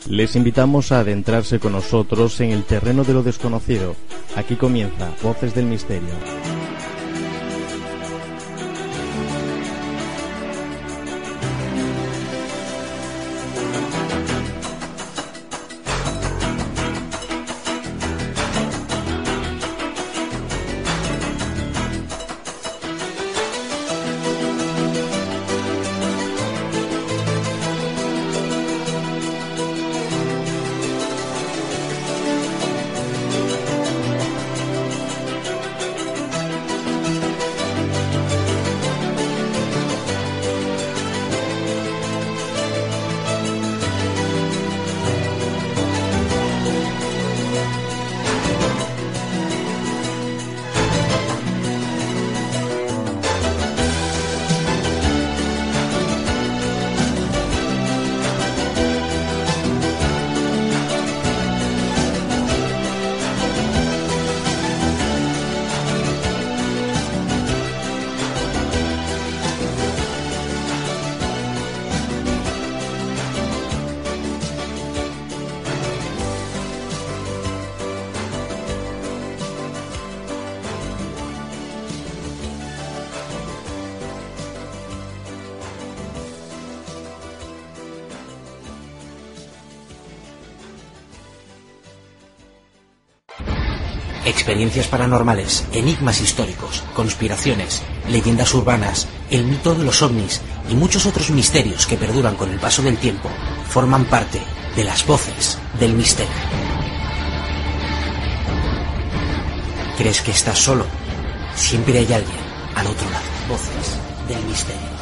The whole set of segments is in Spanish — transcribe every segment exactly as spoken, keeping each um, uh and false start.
Les invitamos a adentrarse con nosotros en el terreno de lo desconocido. Aquí comienza Voces del Misterio. Experiencias paranormales, enigmas históricos, conspiraciones, leyendas urbanas, el mito de los ovnis y muchos otros misterios que perduran con el paso del tiempo forman parte de las Voces del Misterio. ¿Crees que estás solo? Siempre hay alguien al otro lado. Voces del Misterio.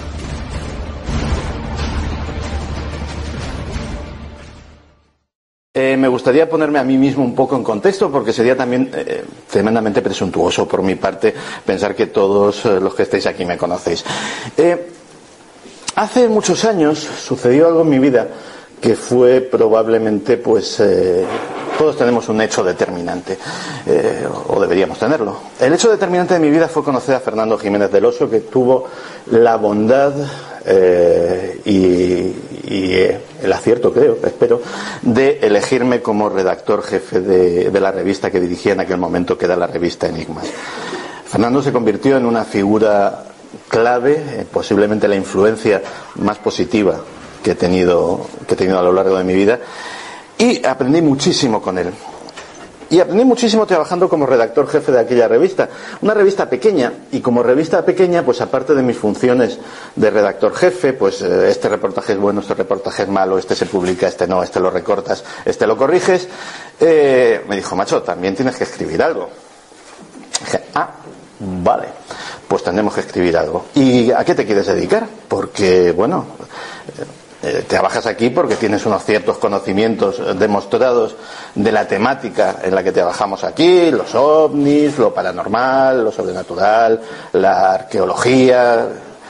Eh, me gustaría ponerme a mí mismo un poco en contexto, porque sería también eh, tremendamente presuntuoso por mi parte pensar que todos eh, los que estáis aquí me conocéis. Eh, hace muchos años sucedió algo en mi vida que fue probablemente, pues, eh, todos tenemos un hecho determinante, eh, o deberíamos tenerlo. El hecho determinante de mi vida fue conocer a Fernando Jiménez del Oso, que tuvo la bondad eh, y, y eh, el acierto, creo, espero, de elegirme como redactor jefe de, de la revista que dirigía en aquel momento, que era la revista Enigmas. Fernando se convirtió en una figura clave, eh, posiblemente la influencia más positiva que he tenido, que he tenido a lo largo de mi vida, y aprendí muchísimo con él. Y aprendí muchísimo trabajando como redactor jefe de aquella revista. Una revista pequeña, y como revista pequeña, pues aparte de mis funciones de redactor jefe, pues eh, este reportaje es bueno, este reportaje es malo, este se publica, este no, este lo recortas, este lo corriges, eh, me dijo, macho, también tienes que escribir algo. Dije, ah, vale, pues tendremos que escribir algo. ¿Y a qué te quieres dedicar? Porque, bueno, eh, Eh, trabajas aquí porque tienes unos ciertos conocimientos demostrados de la temática en la que trabajamos aquí, los ovnis, lo paranormal, lo sobrenatural, la arqueología.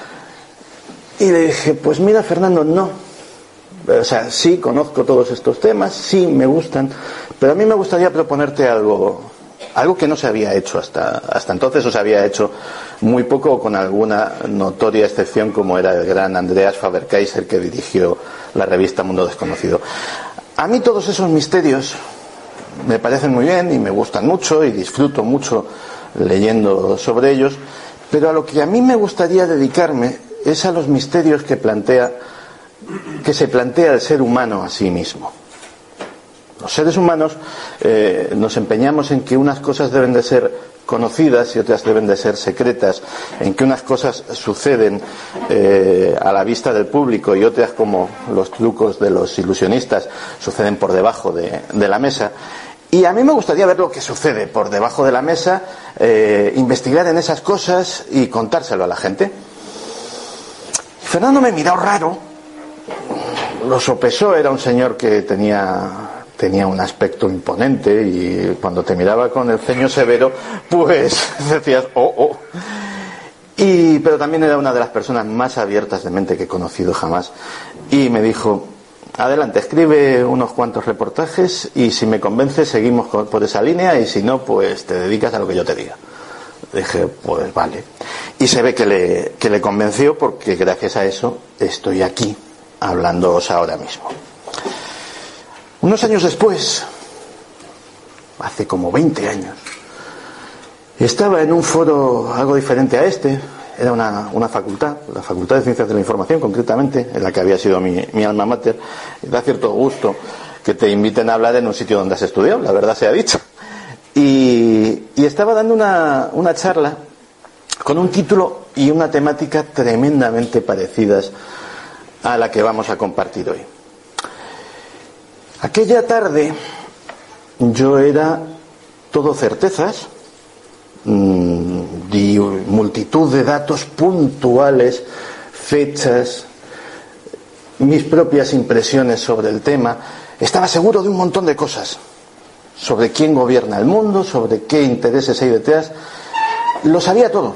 Y le dije, pues mira, Fernando, no. O sea, sí conozco todos estos temas, sí me gustan, pero a mí me gustaría proponerte algo, algo que no se había hecho hasta, hasta entonces, o se había hecho muy poco, con alguna notoria excepción, como era el gran Andreas Faber-Kaiser, que dirigió la revista Mundo Desconocido. A mí todos esos misterios me parecen muy bien y me gustan mucho y disfruto mucho leyendo sobre ellos, pero a lo que a mí me gustaría dedicarme es a los misterios que plantea, que se plantea el ser humano a sí mismo. Los seres humanos eh, nos empeñamos en que unas cosas deben de ser conocidas y otras deben de ser secretas, en que unas cosas suceden eh, a la vista del público y otras, como los trucos de los ilusionistas, suceden por debajo de, de la mesa. Y a mí me gustaría ver lo que sucede por debajo de la mesa, eh, investigar en esas cosas y contárselo a la gente. Fernando me miró raro, lo sopesó, era un señor que tenía... tenía un aspecto imponente y cuando te miraba con el ceño severo, pues decías, oh, oh. Y, pero también era una de las personas más abiertas de mente que he conocido jamás. Y me dijo, adelante, escribe unos cuantos reportajes y si me convence seguimos por esa línea y si no, pues te dedicas a lo que yo te diga. Dije, pues vale. Y se ve que le, que le convenció, porque gracias a eso estoy aquí hablándoos ahora mismo. Unos años después, hace como veinte años, estaba en un foro algo diferente a este. Era una, una facultad, la Facultad de Ciencias de la Información concretamente, en la que había sido mi, mi alma mater. Da cierto gusto que te inviten a hablar en un sitio donde has estudiado, la verdad sea dicha. Y, y estaba dando una, una charla con un título y una temática tremendamente parecidas a la que vamos a compartir hoy. Aquella tarde yo era todo certezas, di multitud de datos puntuales, fechas, mis propias impresiones sobre el tema. Estaba seguro de un montón de cosas, sobre quién gobierna el mundo, sobre qué intereses hay detrás. Lo sabía todo.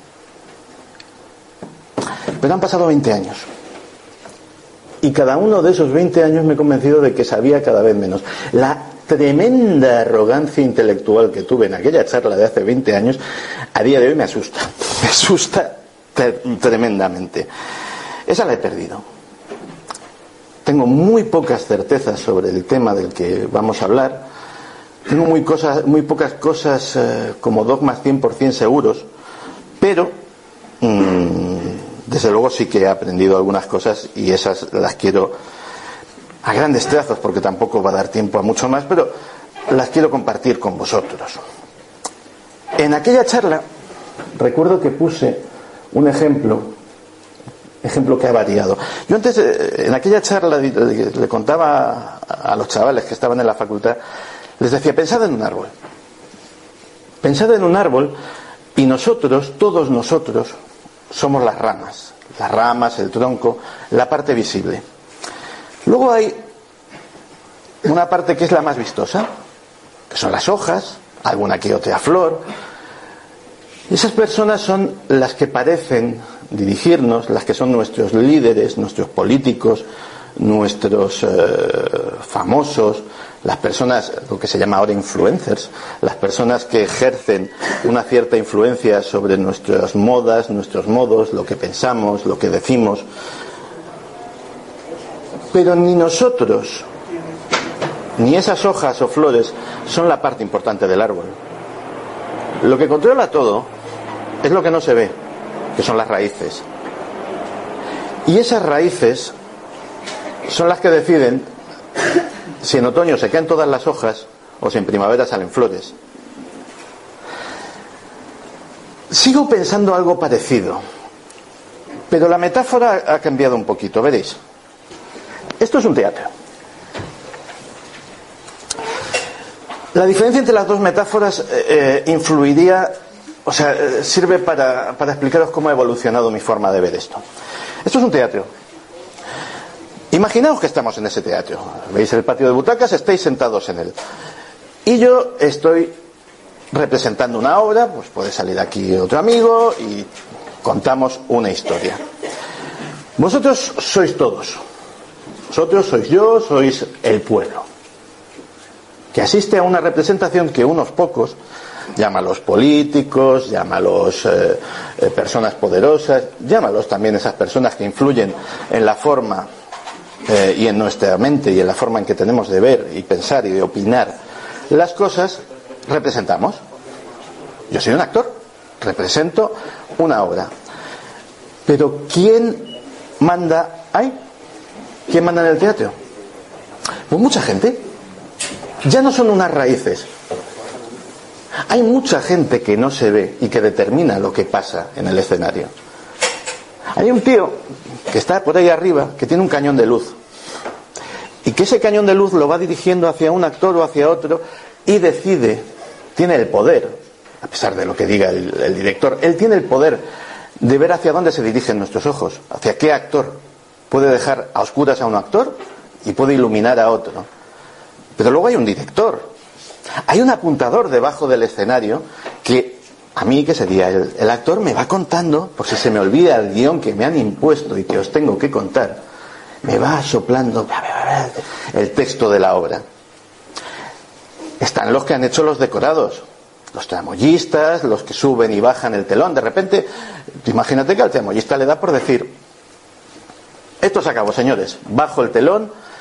Pero han pasado veinte años. Y cada uno de esos veinte años me he convencido de que sabía cada vez menos. La tremenda arrogancia intelectual que tuve en aquella charla de hace veinte años, a día de hoy me asusta. Me asusta tremendamente. Esa la he perdido. Tengo muy pocas certezas sobre el tema del que vamos a hablar. Tengo muy, cosas, muy pocas cosas eh, como dogmas cien por ciento seguros, pero mmm, desde luego sí que he aprendido algunas cosas y esas las quiero a grandes trazos, porque tampoco va a dar tiempo a mucho más, pero las quiero compartir con vosotros. En aquella charla recuerdo que puse un ejemplo, ejemplo que ha variado. Yo antes, en aquella charla, le, le contaba a los chavales que estaban en la facultad, les decía, pensad en un árbol. Pensad en un árbol y nosotros, todos nosotros, somos las ramas. Las ramas, el tronco, la parte visible. Luego hay una parte que es la más vistosa, que son las hojas, alguna que otra flor. Esas personas son las que parecen dirigirnos, las que son nuestros líderes, nuestros políticos, nuestros eh, famosos, las personas, lo que se llama ahora influencers, las personas que ejercen una cierta influencia sobre nuestras modas, nuestros modos, lo que pensamos, lo que decimos. Pero ni nosotros, ni esas hojas o flores son la parte importante del árbol. Lo que controla todo es lo que no se ve, que son las raíces. Y esas raíces son las que deciden si en otoño se caen todas las hojas o si en primavera salen flores. Sigo pensando algo parecido, pero la metáfora ha cambiado un poquito, veréis. Esto es un teatro. La diferencia entre las dos metáforas eh, influiría, o sea, eh, sirve para, para explicaros cómo ha evolucionado mi forma de ver esto. Esto es un teatro. Imaginaos que estamos en ese teatro. Veis el patio de butacas, estáis sentados en él. Y yo estoy representando una obra, pues puede salir aquí otro amigo y contamos una historia. Vosotros sois todos. Vosotros sois yo, sois el pueblo, que asiste a una representación que unos pocos, llámalos políticos, llámalos eh, eh, personas poderosas, llámalos también esas personas que influyen en la forma eh, y en nuestra mente y en la forma en que tenemos de ver y pensar y de opinar las cosas, representamos. Yo soy un actor, represento una obra. Pero ¿quién manda ahí? ¿Quién manda en el teatro? Pues mucha gente. Ya no son unas raíces. Hay mucha gente que no se ve y que determina lo que pasa en el escenario. Hay un tío que está por ahí arriba, que tiene un cañón de luz, y que ese cañón de luz lo va dirigiendo hacia un actor o hacia otro y decide, tiene el poder, a pesar de lo que diga el, el director, él tiene el poder de ver hacia dónde se dirigen nuestros ojos, hacia qué actor. Puede dejar a oscuras a un actor y puede iluminar a otro. Pero luego hay un director. Hay un apuntador debajo del escenario que a mí, que sería el, el actor, me va contando, por si se me olvida el guión que me han impuesto y que os tengo que contar, me va soplando el texto de la obra. Están los que han hecho los decorados, los tramoyistas, los que suben y bajan el telón. De repente, imagínate que al tramoyista le da por decir: esto se acabó, señores, bajo el telón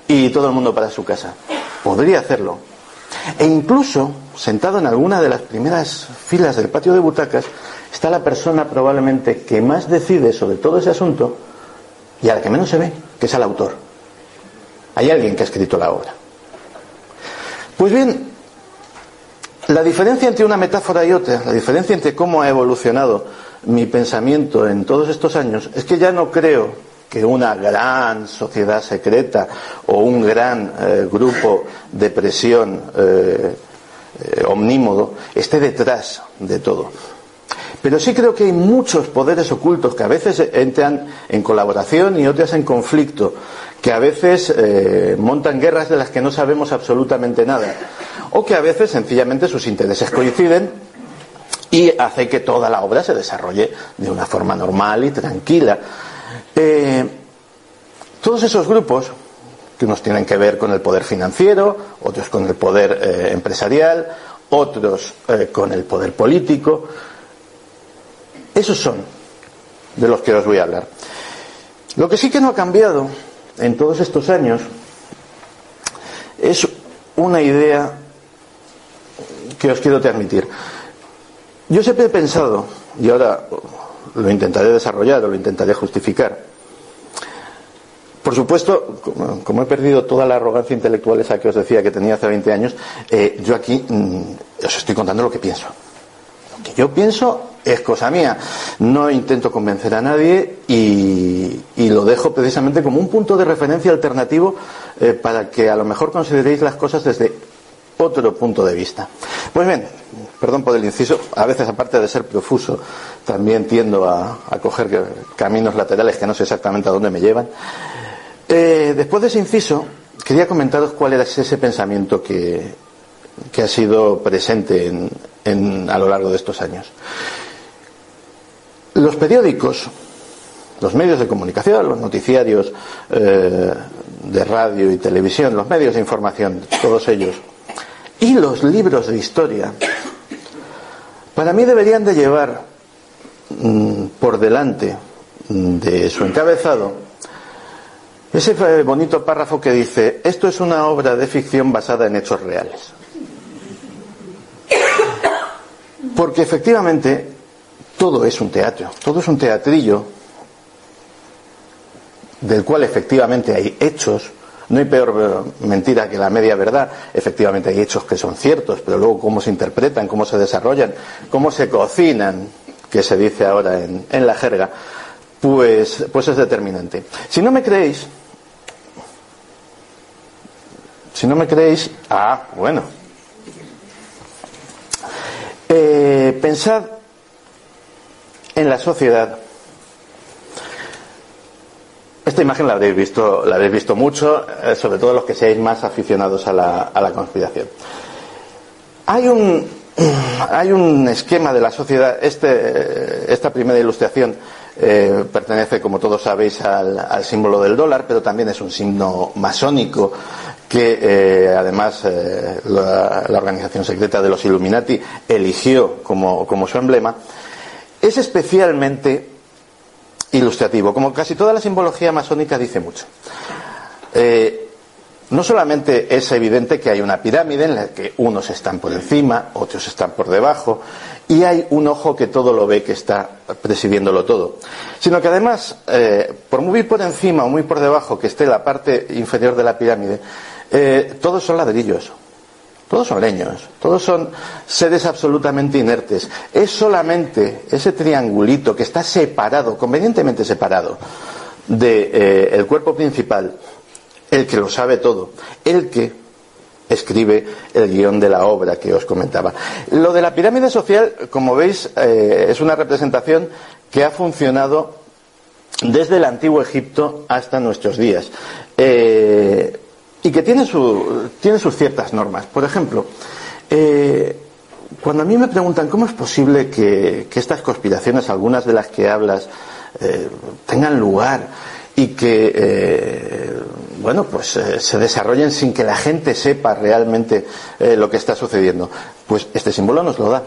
y todo el mundo para su casa. Podría hacerlo. E incluso, sentado en alguna de las primeras filas del patio de butacas, está la persona probablemente que más decide sobre todo ese asunto y a la que menos se ve, que es al autor. Hay alguien que ha escrito la obra. Pues bien, la diferencia entre una metáfora y otra, la diferencia entre cómo ha evolucionado mi pensamiento en todos estos años, es que ya no creo que una gran sociedad secreta o un gran eh, grupo de presión eh, eh, omnímodo esté detrás de todo. Pero sí creo que hay muchos poderes ocultos que a veces entran en colaboración y otras en conflicto, que a veces eh, montan guerras de las que no sabemos absolutamente nada, o que a veces sencillamente sus intereses coinciden y hace que toda la obra se desarrolle de una forma normal y tranquila. Eh, todos esos grupos, que unos tienen que ver con el poder financiero, otros con el poder eh, empresarial, otros eh, con el poder político, esos son de los que os voy a hablar. Lo que sí que no ha cambiado en todos estos años es una idea que os quiero transmitir. Yo siempre he pensado, y ahora lo intentaré desarrollar o lo intentaré justificar. Por supuesto, como, como he perdido toda la arrogancia intelectual esa que os decía que tenía hace veinte años, eh, yo aquí mmm, os estoy contando lo que pienso. Lo que yo pienso es cosa mía. No intento convencer a nadie y, y lo dejo precisamente como un punto de referencia alternativo eh, para que a lo mejor consideréis las cosas desde otro punto de vista. Pues bien, perdón por el inciso, a veces aparte de ser profuso también tiendo a, a coger caminos laterales que no sé exactamente a dónde me llevan. Eh, después de ese inciso quería comentaros cuál era ese pensamiento que, que ha sido presente en, en, a lo largo de estos años. Los periódicos, los medios de comunicación, los noticiarios eh, de radio y televisión, los medios de información, todos ellos, y los libros de historia, para mí deberían de llevar mmm, por delante de su encabezado ese bonito párrafo que dice: esto es una obra de ficción basada en hechos reales. Porque efectivamente todo es un teatro, todo es un teatrillo del cual efectivamente hay hechos. No hay peor mentira que la media verdad. Efectivamente hay hechos que son ciertos, pero luego cómo se interpretan, cómo se desarrollan, cómo se cocinan, que se dice ahora en, en la jerga, pues, pues es determinante. Si no me creéis, si no me creéis, ah, bueno, eh, pensad en la sociedad. Esta imagen la habréis visto, la habréis visto mucho, eh, sobre todo los que seáis más aficionados a la, a la conspiración. Hay un, hay un esquema de la sociedad. Este, esta primera ilustración eh, pertenece, como todos sabéis, al, al símbolo del dólar, pero también es un signo masónico que eh, además eh, la, la organización secreta de los Illuminati eligió como, como su emblema. Es especialmente ilustrativo. Como casi toda la simbología masónica dice mucho. Eh, no solamente es evidente que hay una pirámide en la que unos están por encima, otros están por debajo, y hay un ojo que todo lo ve, que está presidiéndolo todo, sino que además, eh, por muy por encima o muy por debajo que esté la parte inferior de la pirámide, eh, todos son ladrillos. Todos son leños, todos son seres absolutamente inertes. Es solamente ese triangulito que está separado, convenientemente separado, de eh, el cuerpo principal, el que lo sabe todo, el que escribe el guión de la obra que os comentaba. Lo de la pirámide social, como veis, eh, es una representación que ha funcionado desde el antiguo Egipto hasta nuestros días. Eh, Y que tiene, su, tiene sus ciertas normas. Por ejemplo, eh, cuando a mí me preguntan cómo es posible que, que estas conspiraciones, algunas de las que hablas, eh, tengan lugar y que, eh, bueno, pues eh, se desarrollen sin que la gente sepa realmente eh, lo que está sucediendo, pues este símbolo nos lo da.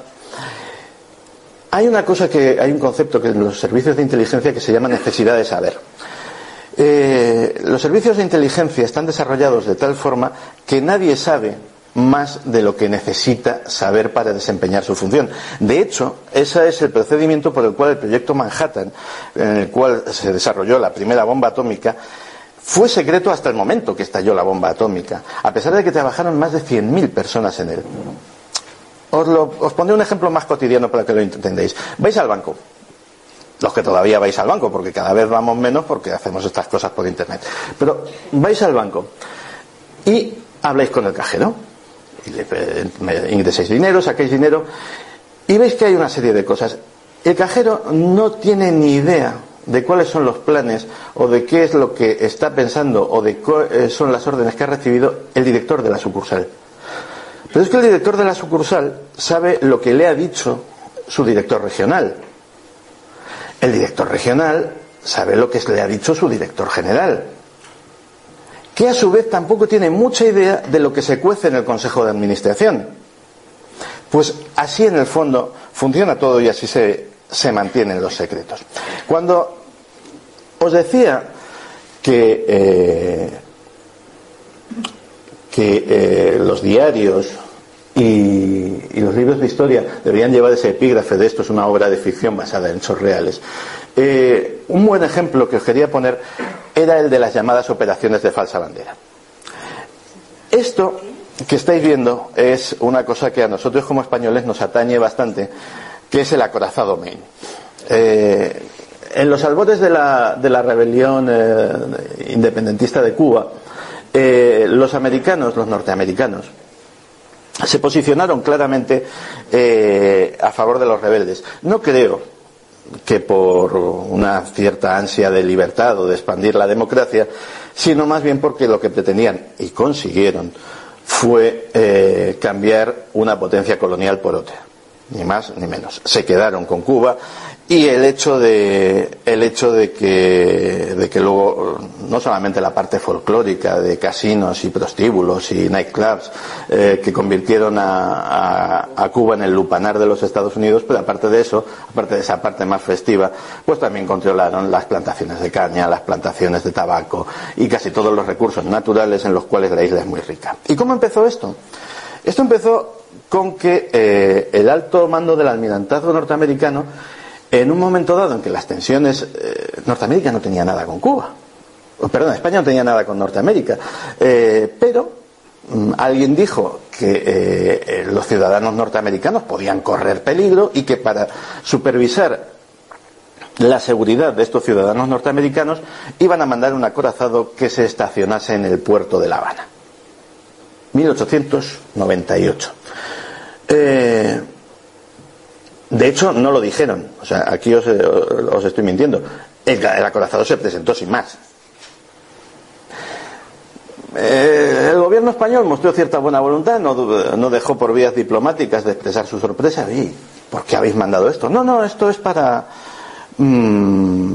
Hay una cosa que, hay un concepto que en los servicios de inteligencia que se llama necesidad de saber. Eh, los servicios de inteligencia están desarrollados de tal forma que nadie sabe más de lo que necesita saber para desempeñar su función. De hecho, ese es el procedimiento por el cual el proyecto Manhattan, en el cual se desarrolló la primera bomba atómica, fue secreto hasta el momento que estalló la bomba atómica, a pesar de que trabajaron más de cien mil personas en él. Os, lo, os pondré un ejemplo más cotidiano para que lo entendéis. Vais al banco. Los que todavía vais al banco, porque cada vez vamos menos porque hacemos estas cosas por internet. Pero vais al banco y habláis con el cajero. Y le ingresáis dinero, saquéis dinero y veis que hay una serie de cosas. El cajero no tiene ni idea de cuáles son los planes o de qué es lo que está pensando o de cuáles son las órdenes que ha recibido el director de la sucursal. Pero es que el director de la sucursal sabe lo que le ha dicho su director regional. El director regional sabe lo que le ha dicho su director general, que a su vez tampoco tiene mucha idea de lo que se cuece en el Consejo de Administración. Pues así en el fondo funciona todo y así se, se mantienen los secretos. Cuando os decía que, eh, que eh, los diarios y, y los libros de historia deberían llevar ese epígrafe de esto es una obra de ficción basada en hechos reales, eh, un buen ejemplo que os quería poner era el de las llamadas operaciones de falsa bandera. Esto que estáis viendo es una cosa que a nosotros como españoles nos atañe bastante, que es el acorazado Maine. Eh, en los albores de la, de la rebelión eh, independentista de Cuba, eh, los americanos, los norteamericanos, se posicionaron claramente eh, a favor de los rebeldes. No creo que por una cierta ansia de libertad o de expandir la democracia, sino más bien porque lo que pretendían y consiguieron fue eh, cambiar una potencia colonial por otra, ni más ni menos. Se quedaron con Cuba y el hecho de el hecho de que de que luego no solamente la parte folclórica de casinos y prostíbulos y nightclubs eh, que convirtieron a, a, a Cuba en el lupanar de los Estados Unidos, pero aparte de eso, aparte de esa parte más festiva, pues también controlaron las plantaciones de caña, las plantaciones de tabaco y casi todos los recursos naturales en los cuales la isla es muy rica. ¿Y cómo empezó esto? Esto empezó con que eh, el alto mando del almirantazgo norteamericano, en un momento dado en que las tensiones, eh, Norteamérica no tenía nada con Cuba, oh, perdón, España no tenía nada con Norteamérica, eh, pero mm, alguien dijo que eh, los ciudadanos norteamericanos podían correr peligro y que para supervisar la seguridad de estos ciudadanos norteamericanos iban a mandar un acorazado que se estacionase en el puerto de La Habana. mil ochocientos noventa y ocho. Eh, de hecho, no lo dijeron. O sea, aquí os, os estoy mintiendo. El, el acorazado se presentó sin más. Eh, el gobierno español mostró cierta buena voluntad, no, no dejó por vías diplomáticas de expresar su sorpresa. ¿Y por qué habéis mandado esto? No, no, esto es para mmm,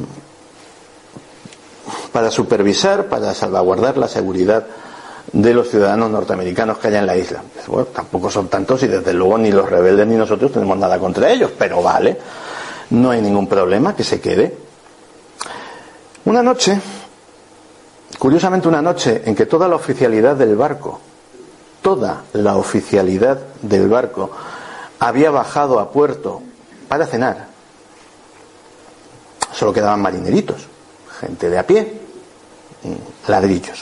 para supervisar, para salvaguardar la seguridad de los ciudadanos norteamericanos que hay en la isla. Bueno, tampoco son tantos y desde luego ni los rebeldes ni nosotros tenemos nada contra ellos, pero vale, no hay ningún problema, que se quede. Una noche, curiosamente una noche en que toda la oficialidad del barco, toda la oficialidad del barco había bajado a puerto para cenar, solo quedaban marineritos, gente de a pie, ladrillos.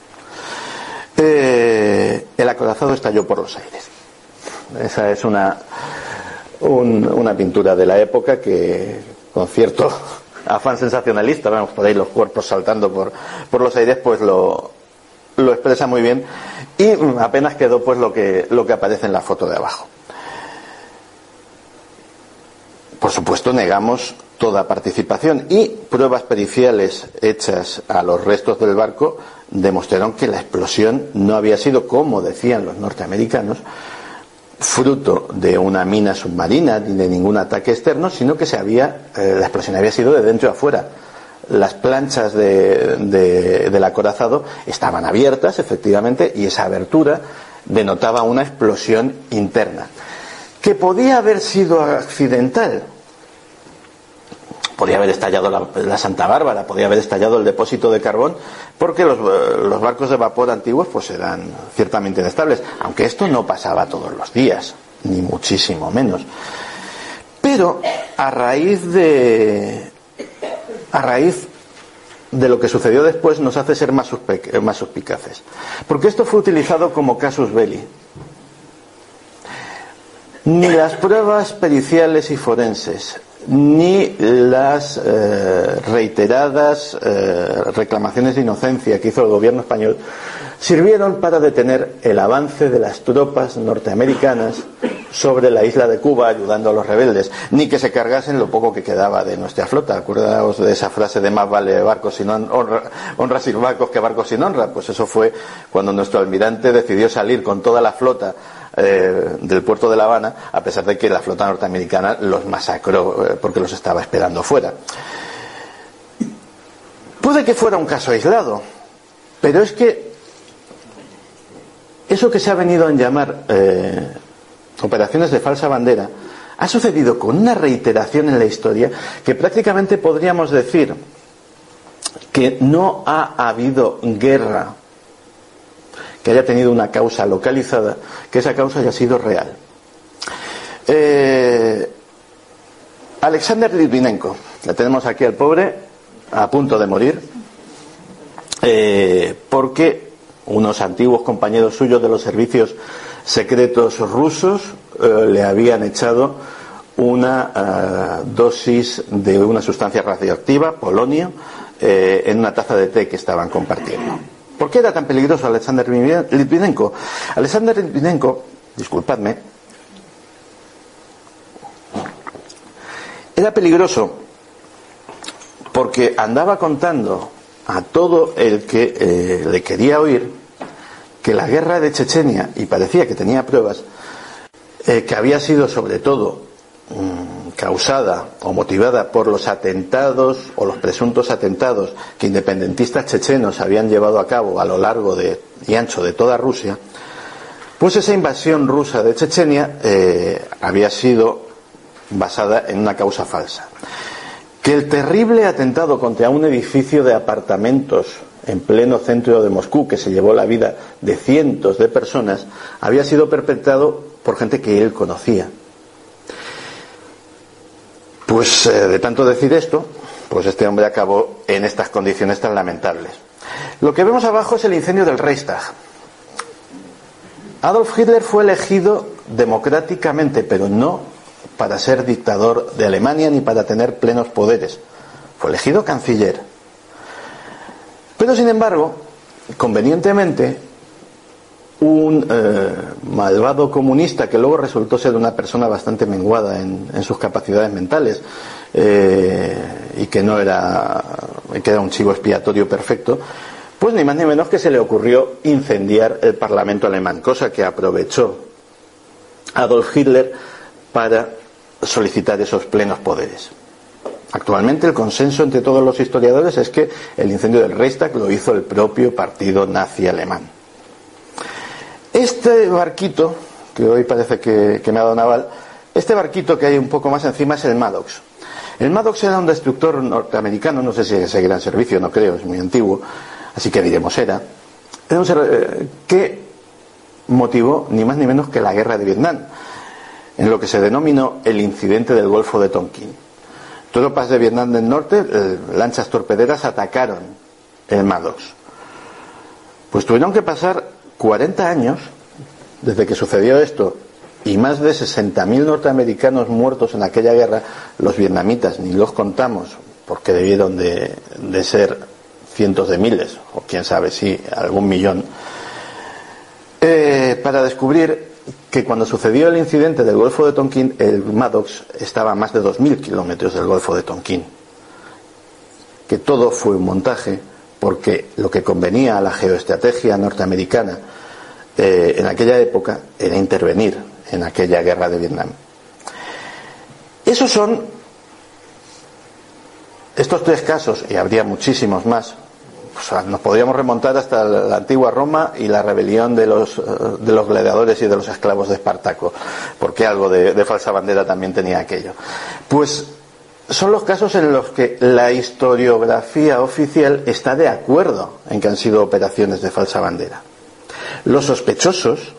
Eh, el acorazado estalló por los aires. Esa es una un, una pintura de la época que, con cierto afán sensacionalista, vemos por ahí los cuerpos saltando por, por los aires, pues lo, lo expresa muy bien y apenas quedó pues lo que, lo que aparece en la foto de abajo. Por supuesto, negamos toda participación y pruebas periciales hechas a los restos del barco demostraron que la explosión no había sido, como decían los norteamericanos, fruto de una mina submarina ni de ningún ataque externo, sino que se había, eh, la explosión había sido de dentro a afuera. Las planchas de, de, del acorazado estaban abiertas, efectivamente, y esa abertura denotaba una explosión interna, que podía haber sido accidental. podía haber estallado la, la Santa Bárbara, podía haber estallado el depósito de carbón, porque los, los barcos de vapor antiguos pues eran ciertamente inestables, aunque esto no pasaba todos los días, ni muchísimo menos. Pero a raíz de a raíz de lo que sucedió después nos hace ser más, suspe- más suspicaces, porque esto fue utilizado como casus belli. Ni las pruebas periciales y forenses, ni las eh, reiteradas eh, reclamaciones de inocencia que hizo el gobierno español sirvieron para detener el avance de las tropas norteamericanas sobre la isla de Cuba ayudando a los rebeldes, ni que se cargasen lo poco que quedaba de nuestra flota. Acordaos de esa frase de más vale barcos sin honra, honra sin barcos que barcos sin honra. Pues eso fue cuando nuestro almirante decidió salir con toda la flota eh, del puerto de La Habana, a pesar de que la flota norteamericana los masacró eh, porque los estaba esperando fuera. Puede que fuera un caso aislado, pero es que eso que se ha venido a llamar eh, operaciones de falsa bandera ha sucedido con una reiteración en la historia que prácticamente podríamos decir que no ha habido guerra que haya tenido una causa localizada, que esa causa haya sido real. eh, Alexander Litvinenko, le tenemos aquí al pobre a punto de morir eh, porque unos antiguos compañeros suyos de los servicios secretos rusos eh, le habían echado una uh, dosis de una sustancia radioactiva, polonio, eh, en una taza de té que estaban compartiendo. ¿Por qué era tan peligroso Alexander Litvinenko? Alexander Litvinenko, disculpadme, era peligroso porque andaba contando a todo el que eh, le quería oír que la guerra de Chechenia, y parecía que tenía pruebas, eh, que había sido sobre todo mmm, causada o motivada por los atentados o los presuntos atentados que independentistas chechenos habían llevado a cabo a lo largo de, y ancho de toda Rusia, pues esa invasión rusa de Chechenia eh, había sido basada en una causa falsa. Que el terrible atentado contra un edificio de apartamentos en pleno centro de Moscú, que se llevó la vida de cientos de personas, había sido perpetrado por gente que él conocía. Pues eh, de tanto decir esto, pues este hombre acabó en estas condiciones tan lamentables. Lo que vemos abajo es el incendio del Reichstag. Adolf Hitler fue elegido democráticamente, pero no para ser dictador de Alemania ni para tener plenos poderes. Fue elegido canciller. Pero sin embargo, convenientemente, un eh, malvado comunista que luego resultó ser una persona bastante menguada en, en sus capacidades mentales eh, y que no era, que era un chivo expiatorio perfecto, pues ni más ni menos que se le ocurrió incendiar el Parlamento alemán, cosa que aprovechó Adolf Hitler para solicitar esos plenos poderes. Actualmente el consenso entre todos los historiadores es que el incendio del Reichstag lo hizo el propio partido nazi alemán. Este barquito, que hoy parece que, que me ha dado naval, este barquito que hay un poco más encima es el Maddox. El Maddox era un destructor norteamericano, no sé si seguirá en servicio, no creo, es muy antiguo, así que diremos era, era un ser, que motivó ni más ni menos que la guerra de Vietnam, en lo que se denominó el incidente del Golfo de Tonkin. Tropas de Vietnam del Norte, eh, lanchas torpederas, atacaron el Maddox. Pues tuvieron que pasar cuarenta años desde que sucedió esto y más de sesenta mil norteamericanos muertos en aquella guerra. Los vietnamitas ni los contamos porque debieron de, de ser cientos de miles o quién sabe si algún millón, eh, para descubrir que cuando sucedió el incidente del Golfo de Tonkin, el Maddox estaba a más de dos mil kilómetros del Golfo de Tonkin, que todo fue un montaje, porque lo que convenía a la geoestrategia norteamericana eh, en aquella época era intervenir en aquella guerra de Vietnam. Esos son estos tres casos, y habría muchísimos más. O sea, nos podríamos remontar hasta la antigua Roma y la rebelión de los, de los gladiadores y de los esclavos de Espartaco, porque algo de, de falsa bandera también tenía aquello. Pues son los casos en los que la historiografía oficial está de acuerdo en que han sido operaciones de falsa bandera. Los sospechosos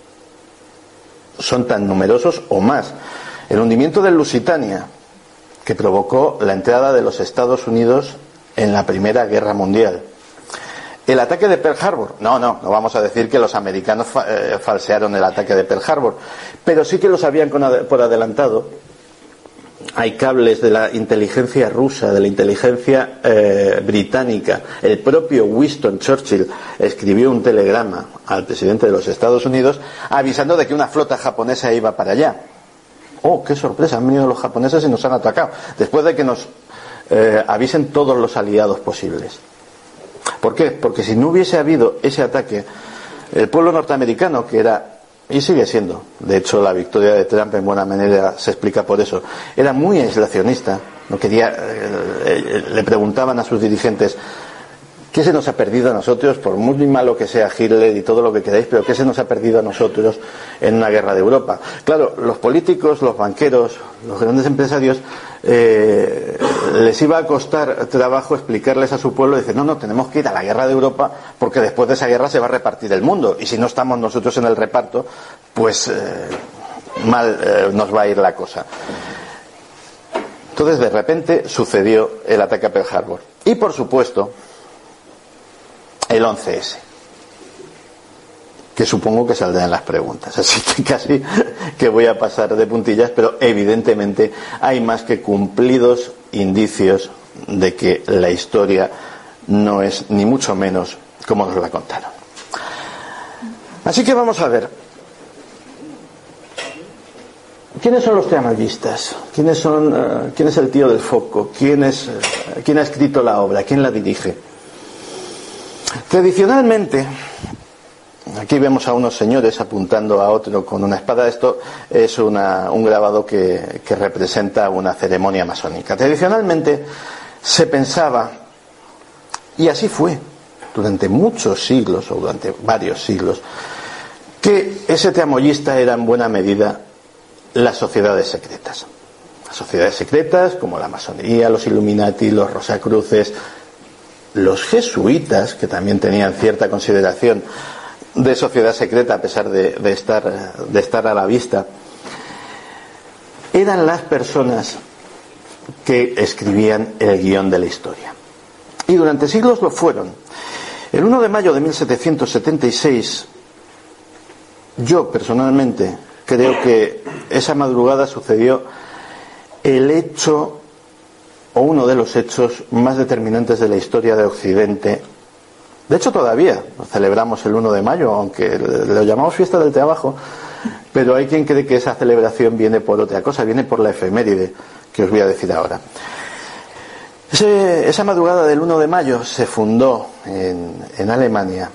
son tan numerosos o más. El hundimiento del Lusitania, que provocó la entrada de los Estados Unidos en la Primera Guerra Mundial. El ataque de Pearl Harbor. No, no, no vamos a decir que los americanos fa eh, falsearon el ataque de Pearl Harbor, pero sí que lo sabían con ad por adelantado. Hay cables de la inteligencia rusa, de la inteligencia eh, británica. El propio Winston Churchill escribió un telegrama al presidente de los Estados Unidos avisando de que una flota japonesa iba para allá. Oh, qué sorpresa, han venido los japoneses y nos han atacado, después de que nos eh, avisen todos los aliados posibles. ¿Por qué? Porque si no hubiese habido ese ataque, el pueblo norteamericano, que era, y sigue siendo, de hecho la victoria de Trump en buena manera se explica por eso, era muy aislacionista, no quería, eh, le preguntaban a sus dirigentes, ¿qué se nos ha perdido a nosotros, por muy malo que sea Hitler y todo lo que queráis, pero qué se nos ha perdido a nosotros en una guerra de Europa? Claro, los políticos, los banqueros, los grandes empresarios, eh, les iba a costar trabajo explicarles a su pueblo, decir, no, no, tenemos que ir a la guerra de Europa porque después de esa guerra se va a repartir el mundo y si no estamos nosotros en el reparto, pues eh, mal eh, nos va a ir la cosa. Entonces de repente sucedió el ataque a Pearl Harbor y por supuesto el once ese, que supongo que saldrán las preguntas, así que casi que voy a pasar de puntillas, pero evidentemente hay más que cumplidos indicios de que la historia no es ni mucho menos como nos la contaron. Así que vamos a ver, ¿quiénes son los triangulistas? ¿Quiénes son, uh, ¿Quién es el tío del foco? ¿Quién, es, uh, ¿Quién ha escrito la obra? ¿Quién la dirige? Tradicionalmente, aquí vemos a unos señores apuntando a otro con una espada. Esto es una, un grabado que, que representa una ceremonia masónica. Tradicionalmente se pensaba, y así fue durante muchos siglos o durante varios siglos, que ese tramoyista era en buena medida las sociedades secretas. Las sociedades secretas como la masonería, los Illuminati, los Rosacruces, los jesuitas, que también tenían cierta consideración de sociedad secreta a pesar de, de, estar, de estar a la vista, eran las personas que escribían el guión de la historia. Y durante siglos lo fueron. El uno de mayo de mil setecientos setenta y seis, yo personalmente creo que esa madrugada sucedió el hecho o uno de los hechos más determinantes de la historia de Occidente. De hecho todavía lo celebramos el uno de mayo, aunque lo llamamos fiesta del trabajo, pero hay quien cree que esa celebración viene por otra cosa, viene por la efeméride que os voy a decir ahora. Ese, esa madrugada del uno de mayo se fundó en, en Alemania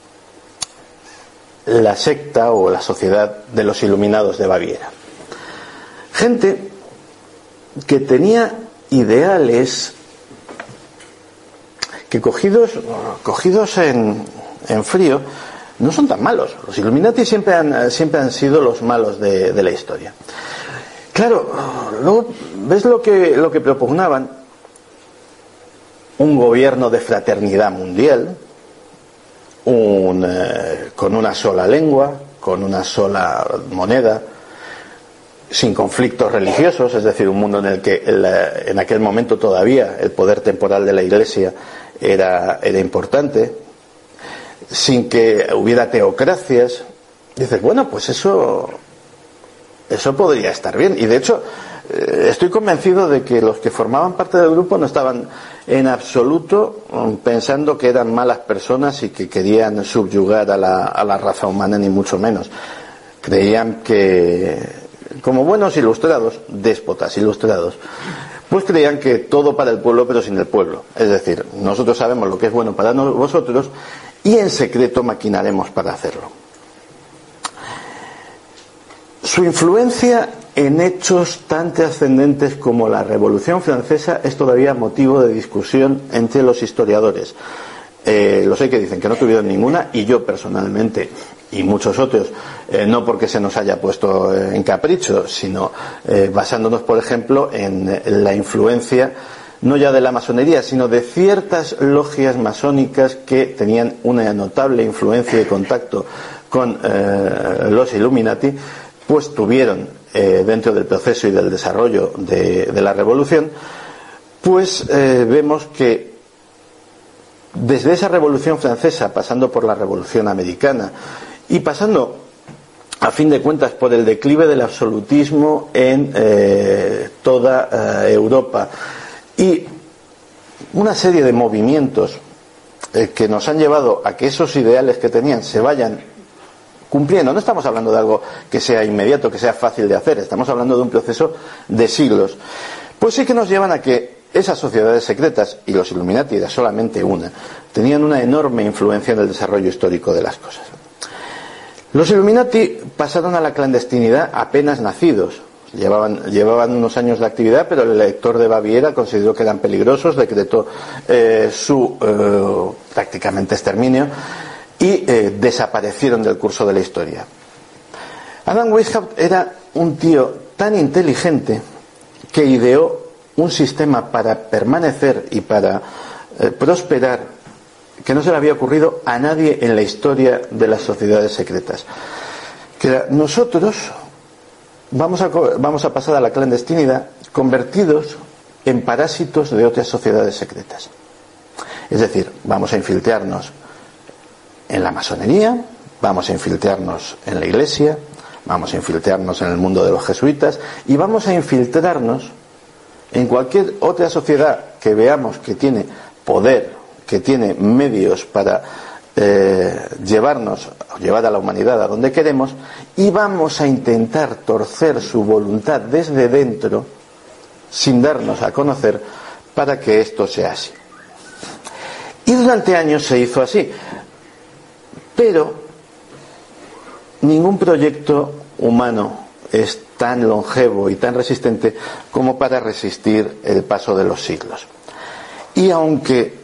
la secta o la sociedad de los Iluminados de Baviera. Gente que tenía ideales que cogidos, cogidos en, en frío no son tan malos. Los Illuminati siempre han, siempre han sido los malos de, de la historia. Claro, luego ves lo que, lo que propugnaban: un gobierno de fraternidad mundial, un, eh, con una sola lengua, con una sola moneda, sin conflictos religiosos, es decir, un mundo en el que el, en aquel momento todavía el poder temporal de la Iglesia era, era importante, sin que hubiera teocracias. Dices, bueno, pues eso eso podría estar bien, y de hecho eh, estoy convencido de que los que formaban parte del grupo no estaban en absoluto um, pensando que eran malas personas y que querían subyugar a la, a la raza humana, ni mucho menos. Creían que, como buenos ilustrados, déspotas ilustrados, pues creían que todo para el pueblo pero sin el pueblo. Es decir, nosotros sabemos lo que es bueno para vosotros y en secreto maquinaremos para hacerlo. Su influencia en hechos tan trascendentes como la Revolución Francesa es todavía motivo de discusión entre los historiadores. Eh, los hay que dicen que no tuvieron ninguna, y yo personalmente y muchos otros, eh, no porque se nos haya puesto en capricho, sino eh, basándonos, por ejemplo, en, en la influencia no ya de la masonería, sino de ciertas logias masónicas que tenían una notable influencia y contacto con eh, los Illuminati, pues tuvieron eh, dentro del proceso y del desarrollo de, de la revolución, pues eh, vemos que desde esa revolución francesa, pasando por la revolución americana y pasando a fin de cuentas por el declive del absolutismo en eh, toda eh, Europa y una serie de movimientos eh, que nos han llevado a que esos ideales que tenían se vayan cumpliendo. No estamos hablando de algo que sea inmediato, que sea fácil de hacer, estamos hablando de un proceso de siglos. Pues sí que nos llevan a que esas sociedades secretas, y los Illuminati era solamente una, tenían una enorme influencia en el desarrollo histórico de las cosas. Los Illuminati pasaron a la clandestinidad apenas nacidos. Llevaban, llevaban unos años de actividad, pero el elector de Baviera consideró que eran peligrosos, decretó eh, su eh, prácticamente exterminio y eh, desaparecieron del curso de la historia. Adam Weishaupt era un tío tan inteligente que ideó un sistema para permanecer y para eh, prosperar que no se le había ocurrido a nadie en la historia de las sociedades secretas. Que era, nosotros Vamos a, vamos a pasar a la clandestinidad convertidos en parásitos de otras sociedades secretas. Es decir, vamos a infiltrarnos en la masonería, vamos a infiltrarnos en la iglesia, vamos a infiltrarnos en el mundo de los jesuitas y vamos a infiltrarnos en cualquier otra sociedad que veamos que tiene poder, que tiene medios para Eh, llevarnos, llevar a la humanidad a donde queremos, y vamos a intentar torcer su voluntad desde dentro sin darnos a conocer para que esto sea así. Y durante años se hizo así, pero ningún proyecto humano es tan longevo y tan resistente como para resistir el paso de los siglos. Y aunque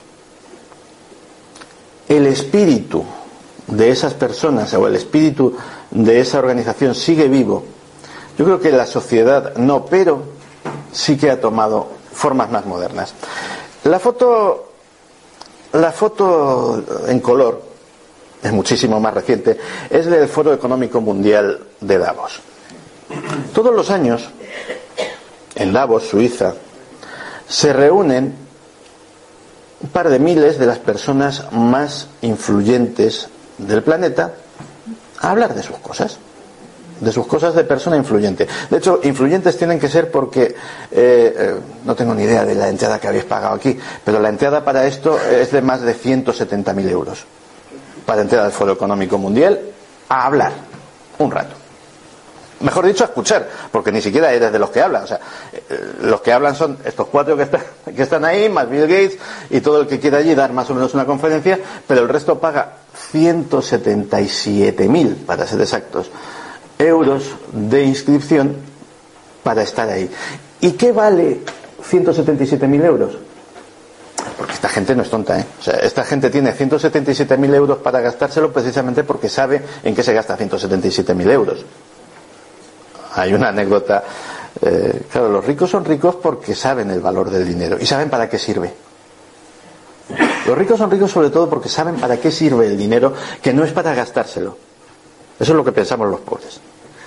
el espíritu de esas personas o el espíritu de esa organización sigue vivo, yo creo que la sociedad no, pero sí que ha tomado formas más modernas. La foto, la foto en color es muchísimo más reciente, es del Foro Económico Mundial de Davos. Todos los años en Davos, Suiza, se reúnen un par de miles de las personas más influyentes del planeta a hablar de sus cosas, de sus cosas de persona influyente. De hecho, influyentes tienen que ser porque, eh, eh, no tengo ni idea de la entrada que habéis pagado aquí, pero la entrada para esto es de más de ciento setenta mil euros, para entrar al Foro Económico Mundial a hablar un rato. Mejor dicho, a escuchar, porque ni siquiera eres de los que hablan. O sea, los que hablan son estos cuatro que están, que están ahí, más Bill Gates y todo el que quiera allí dar más o menos una conferencia, pero el resto paga ciento setenta y siete mil, para ser exactos, euros de inscripción para estar ahí. ¿Y qué vale ciento setenta y siete mil euros? Porque esta gente no es tonta, ¿eh? O sea, esta gente tiene ciento setenta y siete mil euros para gastárselo precisamente porque sabe en qué se gasta ciento setenta y siete mil euros. Hay una anécdota, eh, claro, los ricos son ricos porque saben el valor del dinero y saben para qué sirve. Los ricos son ricos sobre todo porque saben para qué sirve el dinero, que no es para gastárselo. Eso es lo que pensamos los pobres.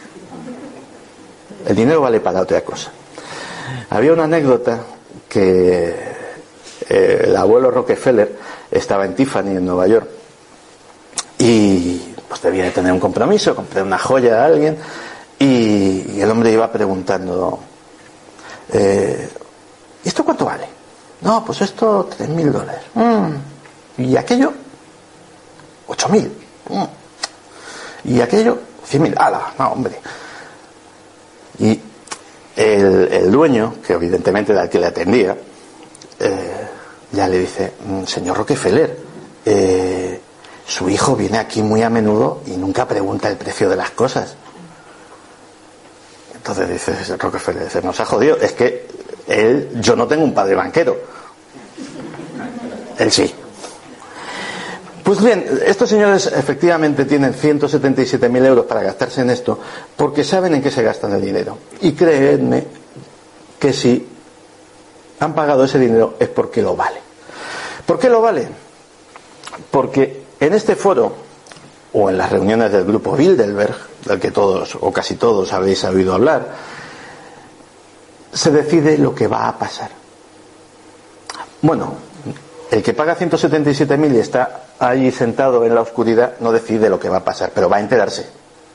El dinero vale para otra cosa. Había una anécdota que eh, el abuelo Rockefeller estaba en Tiffany, en Nueva York, y pues debía de tener un compromiso, compré una joya a alguien. Y el hombre iba preguntando, eh, ¿y esto cuánto vale? No, pues esto tres mil dólares. Mm. ¿Y aquello? Ocho mil. Mm. ¿Y aquello? Cien mil. ¡Hala! No, hombre. Y el, el dueño, que evidentemente era el que le atendía, eh, ya le dice, señor Rockefeller, eh, su hijo viene aquí muy a menudo y nunca pregunta el precio de las cosas. Entonces dice Rockefeller, dice, nos ha jodido, es que él, yo no tengo un padre banquero, él sí. Pues Pues bien, estos señores efectivamente tienen ciento setenta y siete mil euros para gastarse en esto porque saben en qué se gastan el dinero. Y creedme que si han pagado ese dinero es porque lo vale. ¿Por qué lo vale? Porque en este foro, o en las reuniones del grupo Bilderberg, del que todos o casi todos habéis oído hablar, se decide lo que va a pasar. Bueno, el que paga ciento setenta y siete mil y está ahí sentado en la oscuridad no decide lo que va a pasar, pero va a enterarse.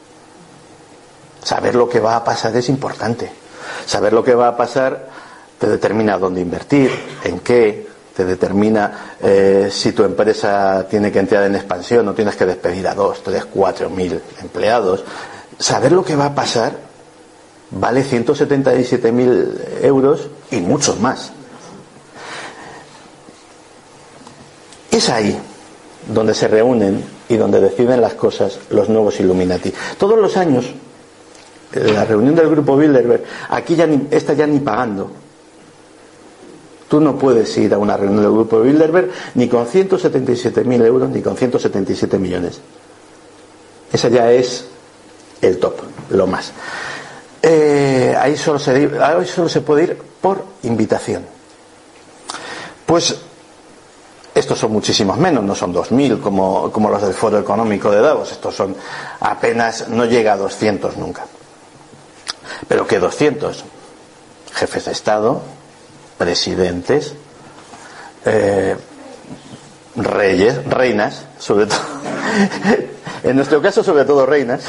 Saber lo que va a pasar es importante. Saber lo que va a pasar te determina dónde invertir, en qué, te determina eh, si tu empresa tiene que entrar en expansión o tienes que despedir a dos, tres, cuatro mil empleados. Saber lo que va a pasar vale ciento setenta y siete mil euros y muchos más. Es ahí donde se reúnen y donde deciden las cosas los nuevos Illuminati. Todos los años, la reunión del grupo Bilderberg, aquí ya ni, esta ya ni pagando. Tú no puedes ir a una reunión del grupo Bilderberg ni con ciento setenta y siete mil euros ni con ciento setenta y siete millones. Esa ya es el top, lo más. Eh, ahí, solo se, ahí solo se puede ir por invitación. Pues estos son muchísimos menos, no son dos mil como, como los del Foro Económico de Davos. Estos son apenas, no llega a doscientos nunca. Pero ¿qué doscientos? Jefes de Estado, presidentes, eh, reyes, reinas, sobre todo. En nuestro caso, sobre todo reinas.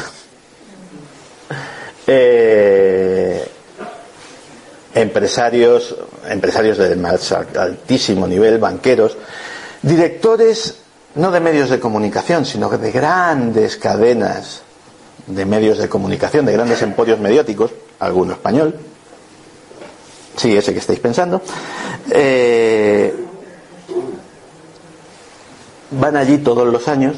Eh, empresarios, empresarios de más altísimo nivel, banqueros, directores no de medios de comunicación, sino de grandes cadenas de medios de comunicación, de grandes emporios mediáticos, alguno español, sí, ese que estáis pensando, eh, van allí todos los años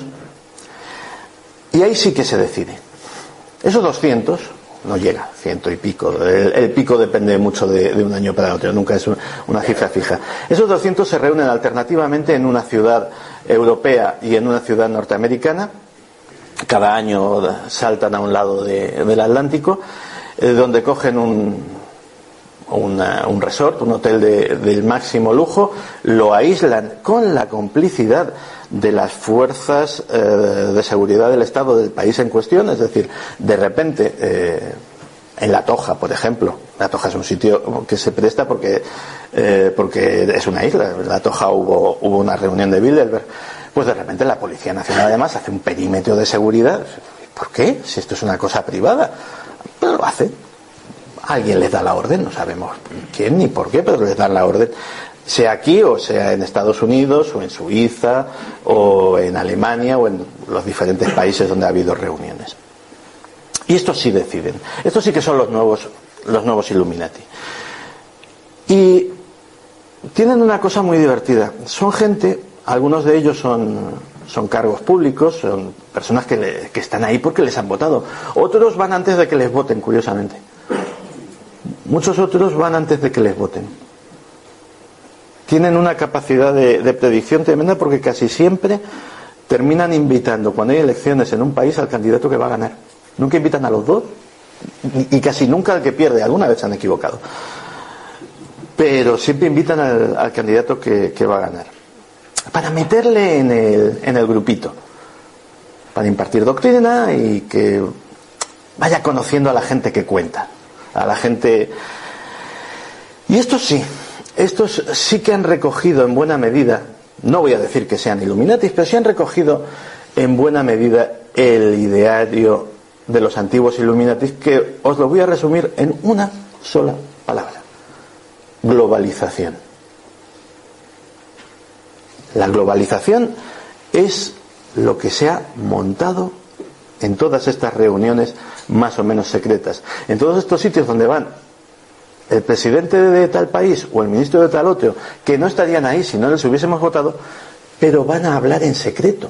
y ahí sí que se decide. Esos doscientos no llega, ciento y pico, el, el pico depende mucho de, de un año para otro, nunca es una cifra fija. Esos doscientos se reúnen alternativamente en una ciudad europea y en una ciudad norteamericana. Cada año saltan a un lado de, del Atlántico, eh, donde cogen un, una, un resort, un hotel de, del máximo lujo, lo aíslan con la complicidad de las fuerzas eh, de seguridad del Estado del país en cuestión. Es decir, de repente eh, en La Toja, por ejemplo, La Toja es un sitio que se presta porque eh, porque es una isla. En La Toja hubo, hubo una reunión de Bilderberg, pues de repente la Policía Nacional además hace un perímetro de seguridad. ¿Por qué? Si esto es una cosa privada. Pero lo hace, alguien les da la orden, no sabemos quién ni por qué, pero les dan la orden, sea aquí o sea en Estados Unidos o en Suiza o en Alemania o en los diferentes países donde ha habido reuniones. Y estos sí deciden, estos sí que son los nuevos, los nuevos Illuminati. Y tienen una cosa muy divertida, son gente, algunos de ellos son, son cargos públicos, son personas que, le, que están ahí porque les han votado, otros van antes de que les voten, curiosamente, muchos otros van antes de que les voten. Tienen una capacidad de, de predicción tremenda porque casi siempre terminan invitando, cuando hay elecciones en un país, al candidato que va a ganar. Nunca invitan a los dos y, y casi nunca al que pierde. Alguna vez se han equivocado, pero siempre invitan al, al candidato que, que va a ganar, para meterle en el, en el grupito, para impartir doctrina y que vaya conociendo a la gente que cuenta, a la gente. Y estos sí, estos sí que han recogido en buena medida, no voy a decir que sean Illuminatis, pero sí han recogido en buena medida el ideario de los antiguos Illuminatis, que os lo voy a resumir en una sola palabra: globalización. La globalización es lo que se ha montado en todas estas reuniones más o menos secretas, en todos estos sitios donde van el presidente de tal país o el ministro de tal otro, que no estarían ahí si no les hubiésemos votado, pero van a hablar en secreto.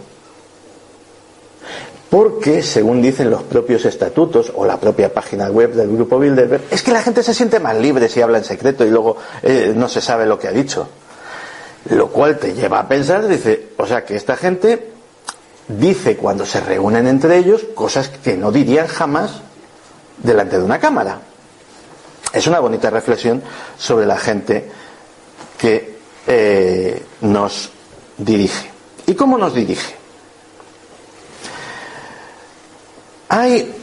Porque, según dicen los propios estatutos o la propia página web del grupo Bilderberg, es que la gente se siente más libre si habla en secreto y luego eh, no se sabe lo que ha dicho. Lo cual te lleva a pensar, dice, o sea que esta gente dice cuando se reúnen entre ellos cosas que no dirían jamás delante de una cámara. Es una bonita reflexión sobre la gente que eh, nos dirige. ¿Y cómo nos dirige? Hay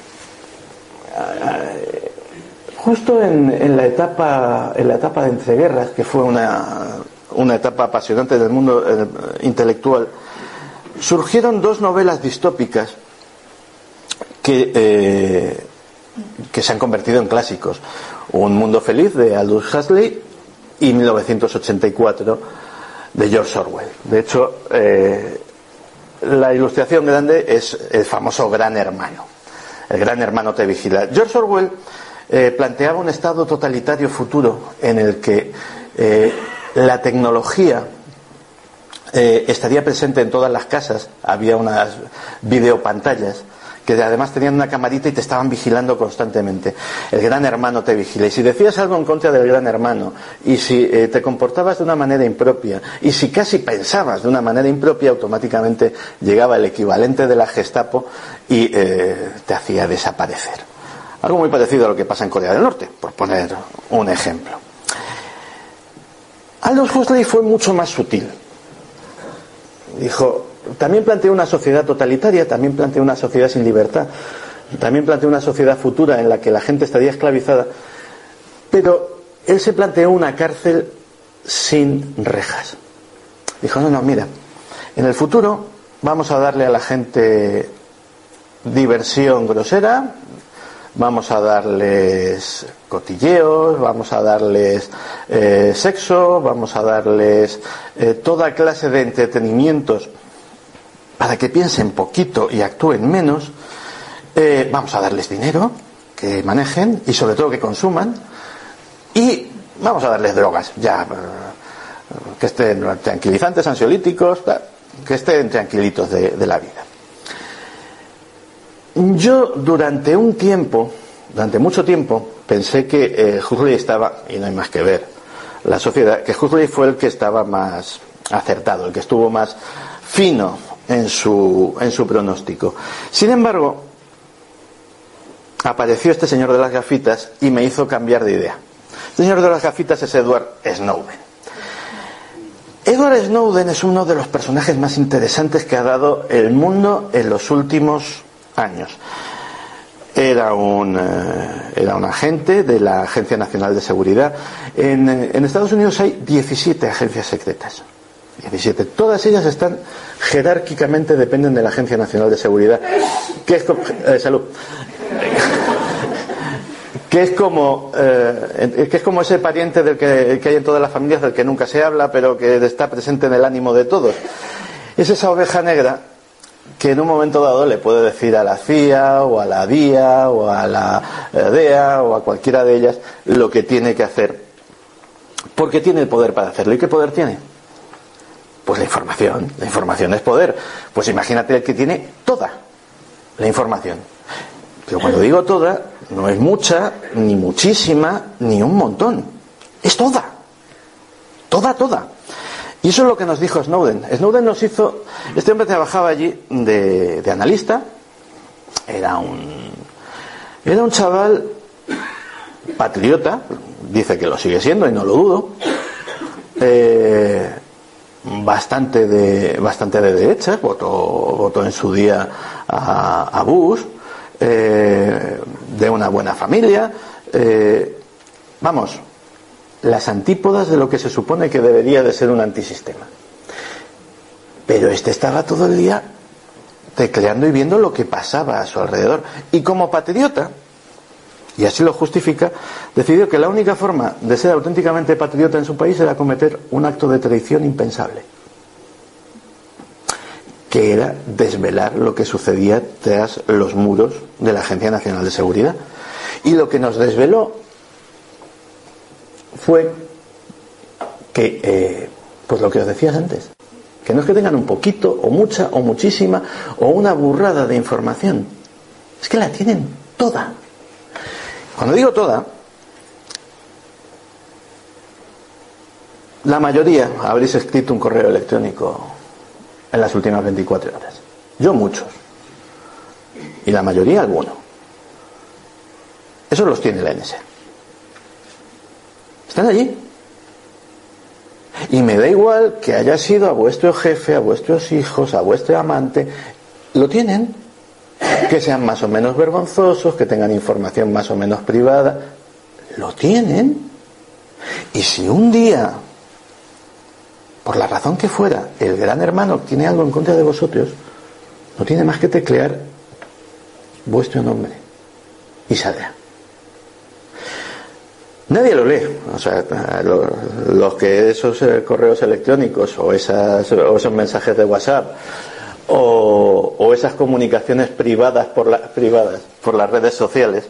justo en, en la etapa en la etapa de entreguerras, que fue una, una etapa apasionante del mundo eh, intelectual, surgieron dos novelas distópicas que, eh, que se han convertido en clásicos: Un mundo feliz, de Aldous Huxley, y mil novecientos ochenta y cuatro, de George Orwell. De hecho, eh, la ilustración grande es el famoso Gran Hermano. El Gran Hermano te vigila. George Orwell eh, planteaba un estado totalitario futuro en el que eh, la tecnología eh, estaría presente en todas las casas. Había unas videopantallas que además tenían una camarita y te estaban vigilando constantemente. El Gran Hermano te vigila. Y si decías algo en contra del Gran Hermano, y si eh, te comportabas de una manera impropia, y si casi pensabas de una manera impropia, automáticamente llegaba el equivalente de la Gestapo y eh, te hacía desaparecer. Algo muy parecido a lo que pasa en Corea del Norte, por poner un ejemplo. Aldous Huxley fue mucho más sutil. Dijo: también planteó una sociedad totalitaria, también planteó una sociedad sin libertad, también planteó una sociedad futura en la que la gente estaría esclavizada, pero él se planteó una cárcel sin rejas. Dijo: no, no, mira, en el futuro vamos a darle a la gente diversión grosera, vamos a darles cotilleos, vamos a darles eh, sexo, vamos a darles eh, toda clase de entretenimientos para que piensen poquito y actúen menos. Eh, vamos a darles dinero, que manejen y sobre todo que consuman, y vamos a darles drogas, ya, que estén tranquilizantes, ansiolíticos, que estén tranquilitos de, de la vida. Yo durante un tiempo, durante mucho tiempo, pensé que eh, Huxley estaba, y no hay más que ver la sociedad, que Huxley fue el que estaba más acertado, el que estuvo más fino en su, en su pronóstico. Sin embargo, apareció este señor de las gafitas y me hizo cambiar de idea. Este señor de las gafitas es Edward Snowden. Edward Snowden es uno de los personajes más interesantes que ha dado el mundo en los últimos años. Era un, eh, era un agente de la Agencia Nacional de Seguridad. En, en Estados Unidos hay diecisiete agencias secretas. diecisiete. Todas ellas están jerárquicamente, dependen de la Agencia Nacional de Seguridad, que es como, eh, salud, que es como eh, que es como ese pariente del que, que hay en todas las familias, del que nunca se habla, pero que está presente en el ánimo de todos. Es esa oveja negra que en un momento dado le puede decir a la C I A o a la D I A o a la D E A o a cualquiera de ellas lo que tiene que hacer, porque tiene el poder para hacerlo. ¿Y qué poder tiene? Pues la información. La información es poder. Pues imagínate el que tiene toda la información. Pero cuando digo toda, no es mucha, ni muchísima, ni un montón. Es toda. Toda, toda. Y eso es lo que nos dijo Snowden. Snowden nos hizo... Este hombre trabajaba allí de, de analista. Era un... Era un chaval patriota. Dice que lo sigue siendo y no lo dudo. Eh... bastante de bastante de derechas, votó, votó en su día a, a Bush, eh, de una buena familia, eh, vamos, las antípodas de lo que se supone que debería de ser un antisistema. Pero este estaba todo el día tecleando y viendo lo que pasaba a su alrededor, y como patriota, y así lo justifica, decidió que la única forma de ser auténticamente patriota en su país era cometer un acto de traición impensable, que era desvelar lo que sucedía tras los muros de la Agencia Nacional de Seguridad. Y lo que nos desveló fue que, eh, pues lo que os decías antes, que no es que tengan un poquito, o mucha, o muchísima, o una burrada de información, es que la tienen toda. Cuando digo toda, la mayoría habréis escrito un correo electrónico en las últimas veinticuatro horas. Yo muchos. Y la mayoría alguno. Esos los tiene la N S A. Están allí. Y me da igual que haya sido a vuestro jefe, a vuestros hijos, a vuestro amante. Lo tienen. Que sean más o menos vergonzosos, que tengan información más o menos privada. Lo tienen. Y si un día, por la razón que fuera, el gran hermano tiene algo en contra de vosotros, no tiene más que teclear vuestro nombre y saldrá. Nadie lo lee. O sea, los, los que esos eh, correos electrónicos o, esas, o esos mensajes de WhatsApp o, o esas comunicaciones privadas por, la, privadas por las redes sociales.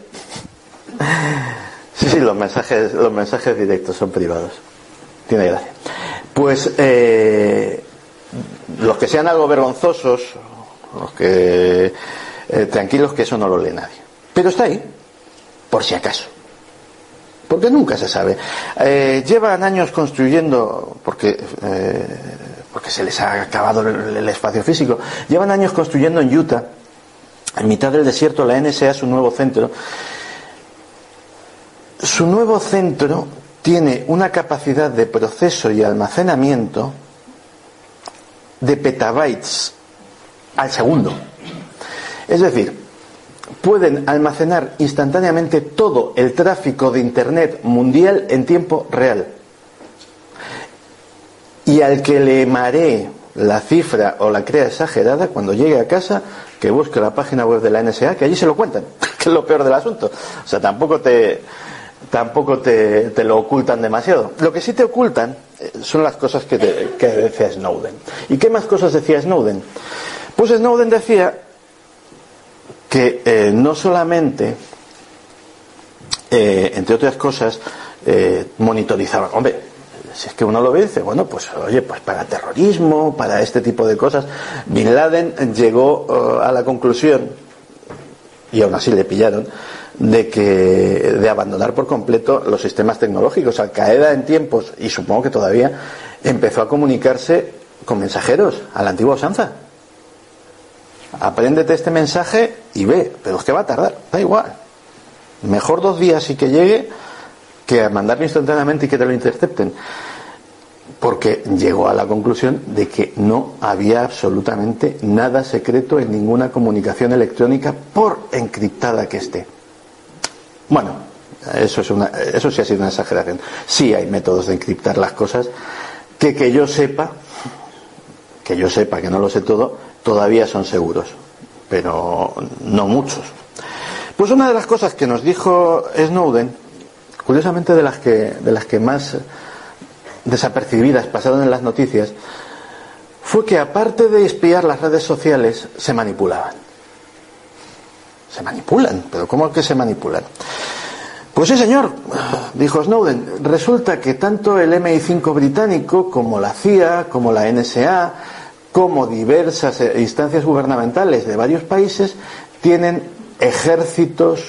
Sí, sí, los mensajes, los mensajes directos son privados. Tiene gracia. Pues eh, los que sean algo vergonzosos, los que eh, tranquilos, que eso no lo lee nadie. Pero está ahí, por si acaso. Porque nunca se sabe. Eh, llevan años construyendo, porque eh, porque se les ha acabado el, el espacio físico. Llevan años construyendo en Utah, en mitad del desierto, la N S A, su nuevo centro. Su nuevo centro tiene una capacidad de proceso y almacenamiento de petabytes al segundo. Es decir, pueden almacenar instantáneamente todo el tráfico de Internet mundial en tiempo real. Y al que le maree la cifra o la crea exagerada, cuando llegue a casa, que busque la página web de la N S A, que allí se lo cuentan, que es lo peor del asunto. O sea, tampoco te tampoco te, te lo ocultan demasiado. Lo que sí te ocultan son las cosas que, te, que decía Snowden. ¿Y qué más cosas decía Snowden? Pues Snowden decía que eh, no solamente, eh, entre otras cosas, eh, monitorizaban. Hombre, si es que uno lo ve y dice, bueno, pues oye, pues para terrorismo, para este tipo de cosas. Bin Laden llegó uh, a la conclusión, y aún así le pillaron, de que de abandonar por completo los sistemas tecnológicos. Al Qaeda en tiempos, y supongo que todavía, empezó a comunicarse con mensajeros a la antigua usanza. Apréndete este mensaje y ve, pero es que va a tardar, da igual. Mejor dos días y que llegue que a mandarlo instantáneamente y que te lo intercepten. Porque llegó a la conclusión de que no había absolutamente nada secreto en ninguna comunicación electrónica, por encriptada que esté. Bueno, eso es una, eso sí ha sido una exageración. Sí hay métodos de encriptar las cosas que que yo sepa, que yo sepa que no lo sé todo, todavía son seguros, pero no muchos. Pues una de las cosas que nos dijo Snowden, curiosamente de las que de las que más desapercibidas pasaron en las noticias, fue que aparte de espiar las redes sociales, se manipulaban. Se manipulan, pero ¿cómo es que se manipulan? Pues sí, señor, dijo Snowden, resulta que tanto el M I cinco británico como la C I A, como la N S A, como diversas instancias gubernamentales de varios países tienen ejércitos,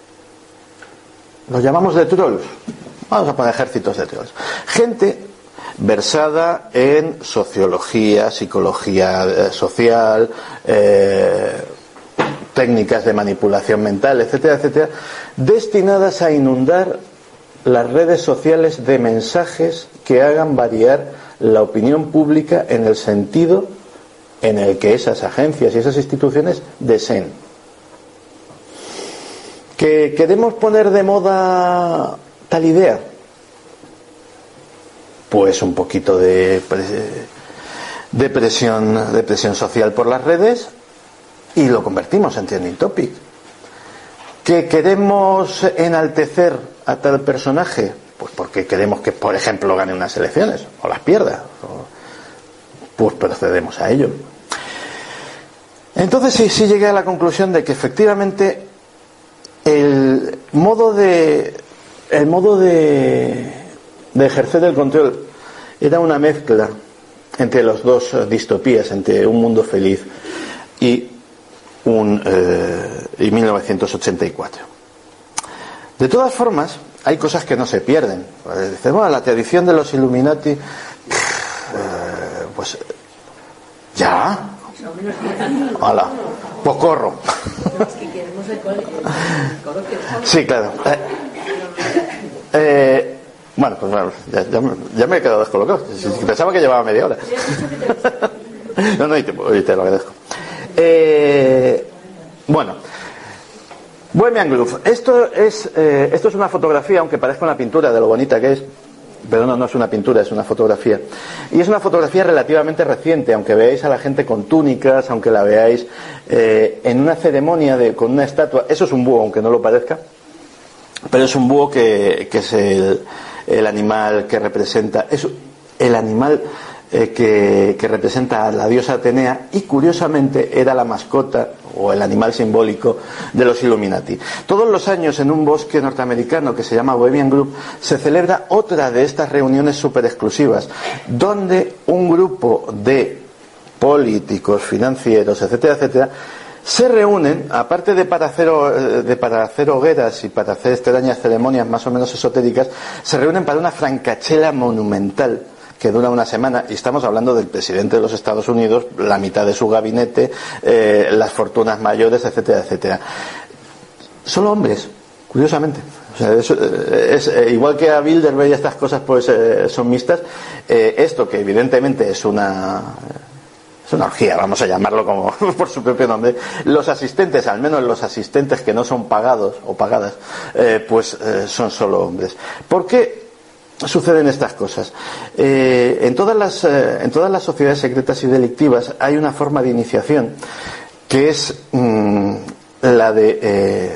los llamamos de trolls, vamos a poner ejércitos de trolls, gente versada en sociología, psicología eh, social, eh, técnicas de manipulación mental, etcétera, etcétera, destinadas a inundar las redes sociales de mensajes que hagan variar la opinión pública en el sentido en el que esas agencias y esas instituciones deseen. ¿Que queremos poner de moda tal idea? Pues un poquito de, de presión, de presión social por las redes y lo convertimos en trending topic. ¿Que queremos enaltecer a tal personaje? Pues porque queremos que, por ejemplo, gane unas elecciones o las pierda. Pues procedemos a ello. Entonces sí, sí llegué a la conclusión de que efectivamente el modo de el modo de, de ejercer el control era una mezcla entre las dos distopías, entre Un mundo feliz y un eh, y mil novecientos ochenta y cuatro. De todas formas, hay cosas que no se pierden. Dice, bueno, la tradición de los Illuminati, eh, pues ya, Hola, pues corro. Sí, claro. Eh, eh, bueno, pues bueno, ya, ya, ya me he quedado descolocado. Pensaba que llevaba media hora. No, no, y te, y te lo agradezco. Eh, bueno, Bohemian Grove. Esto es, eh, esto es una fotografía, aunque parezca una pintura de lo bonita que es. Pero no, no es una pintura, es una fotografía. Y es una fotografía relativamente reciente, aunque veáis a la gente con túnicas, aunque la veáis eh, en una ceremonia de, con una estatua. Eso es un búho, aunque no lo parezca. Pero es un búho que, que es el, el animal que representa, es el animal eh, que, que representa a la diosa Atenea, y curiosamente era la mascota o el animal simbólico de los Illuminati. Todos los años en un bosque norteamericano que se llama Bohemian Grove se celebra otra de estas reuniones súper exclusivas, donde un grupo de políticos, financieros, etcétera, etcétera, se reúnen, aparte de para hacer, de para hacer hogueras y para hacer extrañas ceremonias más o menos esotéricas, se reúnen para una francachela monumental que dura una semana, y estamos hablando del presidente de los Estados Unidos, la mitad de su gabinete, eh, las fortunas mayores, etcétera, etcétera. Solo hombres, curiosamente. O sea, es, es, eh, igual que a Bilderberg y estas cosas pues eh, son mixtas, eh, esto que evidentemente es una... es una orgía, vamos a llamarlo como por su propio nombre. Los asistentes, al menos los asistentes que no son pagados o pagadas, eh, pues eh, son solo hombres. ¿Por qué suceden estas cosas? Eh, en todas las eh, en todas las sociedades secretas y delictivas hay una forma de iniciación que es mmm, la de eh,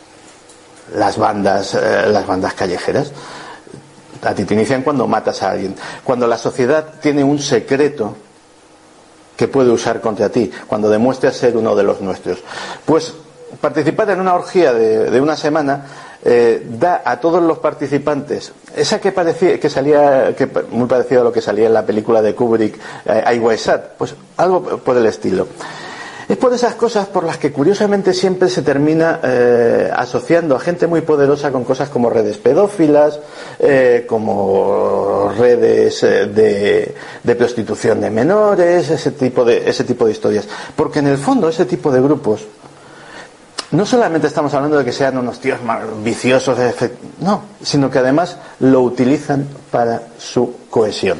las bandas eh, las bandas callejeras. A ti te inician cuando matas a alguien, cuando la sociedad tiene un secreto que puede usar contra ti, cuando demuestras ser uno de los nuestros. Pues participar en una orgía de, de una semana eh, da a todos los participantes esa que parecía que salía que muy parecido a lo que salía en la película de Kubrick, eh, I Was Sad, pues algo por el estilo. Es por esas cosas por las que curiosamente siempre se termina eh, asociando a gente muy poderosa con cosas como redes pedófilas, eh, como redes eh, de, de prostitución de menores, ese tipo de, ese tipo de historias. Porque en el fondo ese tipo de grupos, no solamente estamos hablando de que sean unos tíos viciosos, no, sino que además lo utilizan para su cohesión.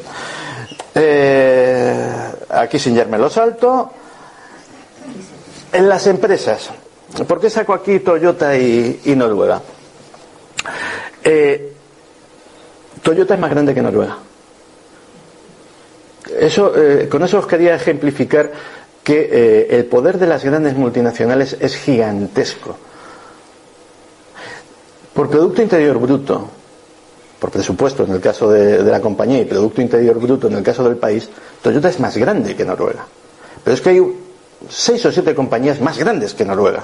Eh, aquí sin yerme lo salto. En las empresas, ¿por qué saco aquí Toyota y, y Noruega? Eh, Toyota es más grande que Noruega. Eso, eh, con eso os quería ejemplificar que eh, el poder de las grandes multinacionales es gigantesco. Por Producto Interior Bruto, por presupuesto en el caso de, de la compañía, y Producto Interior Bruto en el caso del país, Toyota es más grande que Noruega. Pero es que hay seis o siete compañías más grandes que Noruega.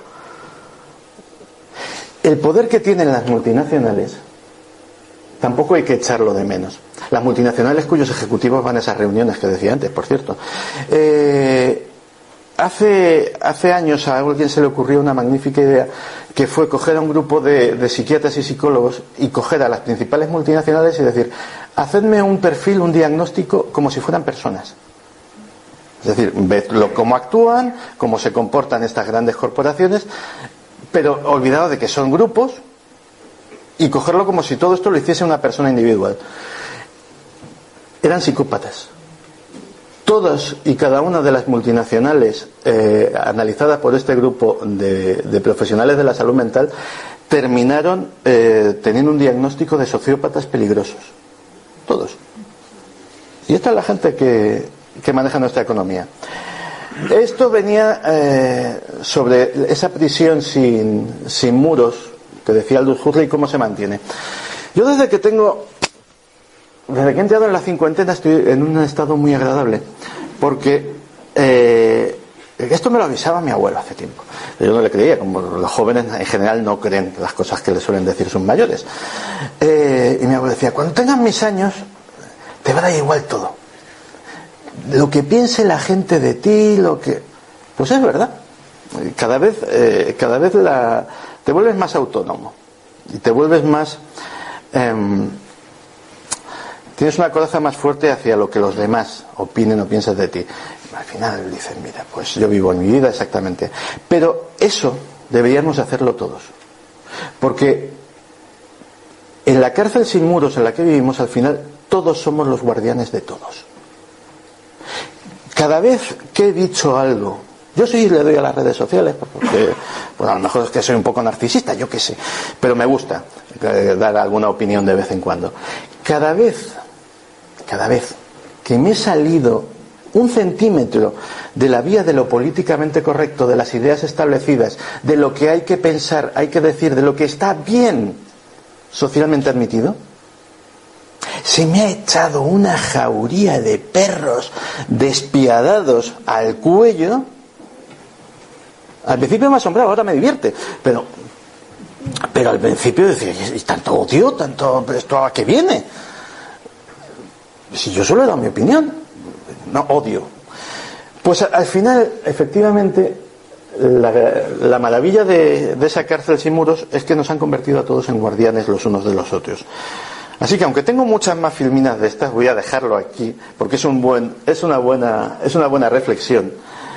El poder que tienen las multinacionales tampoco hay que echarlo de menos. Las multinacionales cuyos ejecutivos van a esas reuniones que decía antes, por cierto. Eh, hace, hace años a alguien se le ocurrió una magnífica idea, que fue coger a un grupo de, de psiquiatras y psicólogos y coger a las principales multinacionales y decir: hacedme un perfil, un diagnóstico como si fueran personas. Es decir, ved cómo actúan, cómo se comportan estas grandes corporaciones, pero olvidado de que son grupos, y cogerlo como si todo esto lo hiciese una persona individual. Eran psicópatas. Todas y cada una de las multinacionales eh, analizadas por este grupo de, de profesionales de la salud mental terminaron eh, teniendo un diagnóstico de sociópatas peligrosos. Todos. Y esta es la gente que... que maneja nuestra economía. Esto venía eh, sobre esa prisión sin, sin muros que decía Aldous Huxley, cómo se mantiene. Yo desde que tengo desde que he entrado en la cincuentena estoy en un estado muy agradable, porque eh, esto me lo avisaba mi abuelo hace tiempo. Yo no le creía, como los jóvenes en general no creen las cosas que les suelen decir sus mayores. Eh, y mi abuelo decía: cuando tengas mis años te va a dar igual todo, lo que piense la gente de ti, lo que... Pues es verdad. Cada vez, eh, cada vez la... te vuelves más autónomo y te vuelves más... Eh, tienes una coraza más fuerte hacia lo que los demás opinen o piensen de ti. al final dicen, mira, pues yo vivo en mi vida exactamente. Pero eso deberíamos hacerlo todos. Porque en la cárcel sin muros en la que vivimos, al final, todos somos los guardianes de todos. Cada vez que he dicho algo, yo sí le doy a las redes sociales, porque pues a lo mejor es que soy un poco narcisista, yo qué sé, pero me gusta eh, dar alguna opinión de vez en cuando. Cada vez, cada vez que me he salido un centímetro de la vía de lo políticamente correcto, de las ideas establecidas, de lo que hay que pensar, hay que decir, de lo que está bien socialmente admitido, se me ha echado una jauría de perros despiadados al cuello. Al principio me asombraba, ahora me divierte, pero pero al principio decía, ¿y tanto odio? ¿Tanto esto a qué viene? Si yo solo he dado mi opinión, no odio. Pues al final, efectivamente, la, la maravilla de, de esa cárcel sin muros es que nos han convertido a todos en guardianes los unos de los otros. Así que aunque tengo muchas más filminas de estas, voy a dejarlo aquí porque es un buen, es una buena, es una buena reflexión.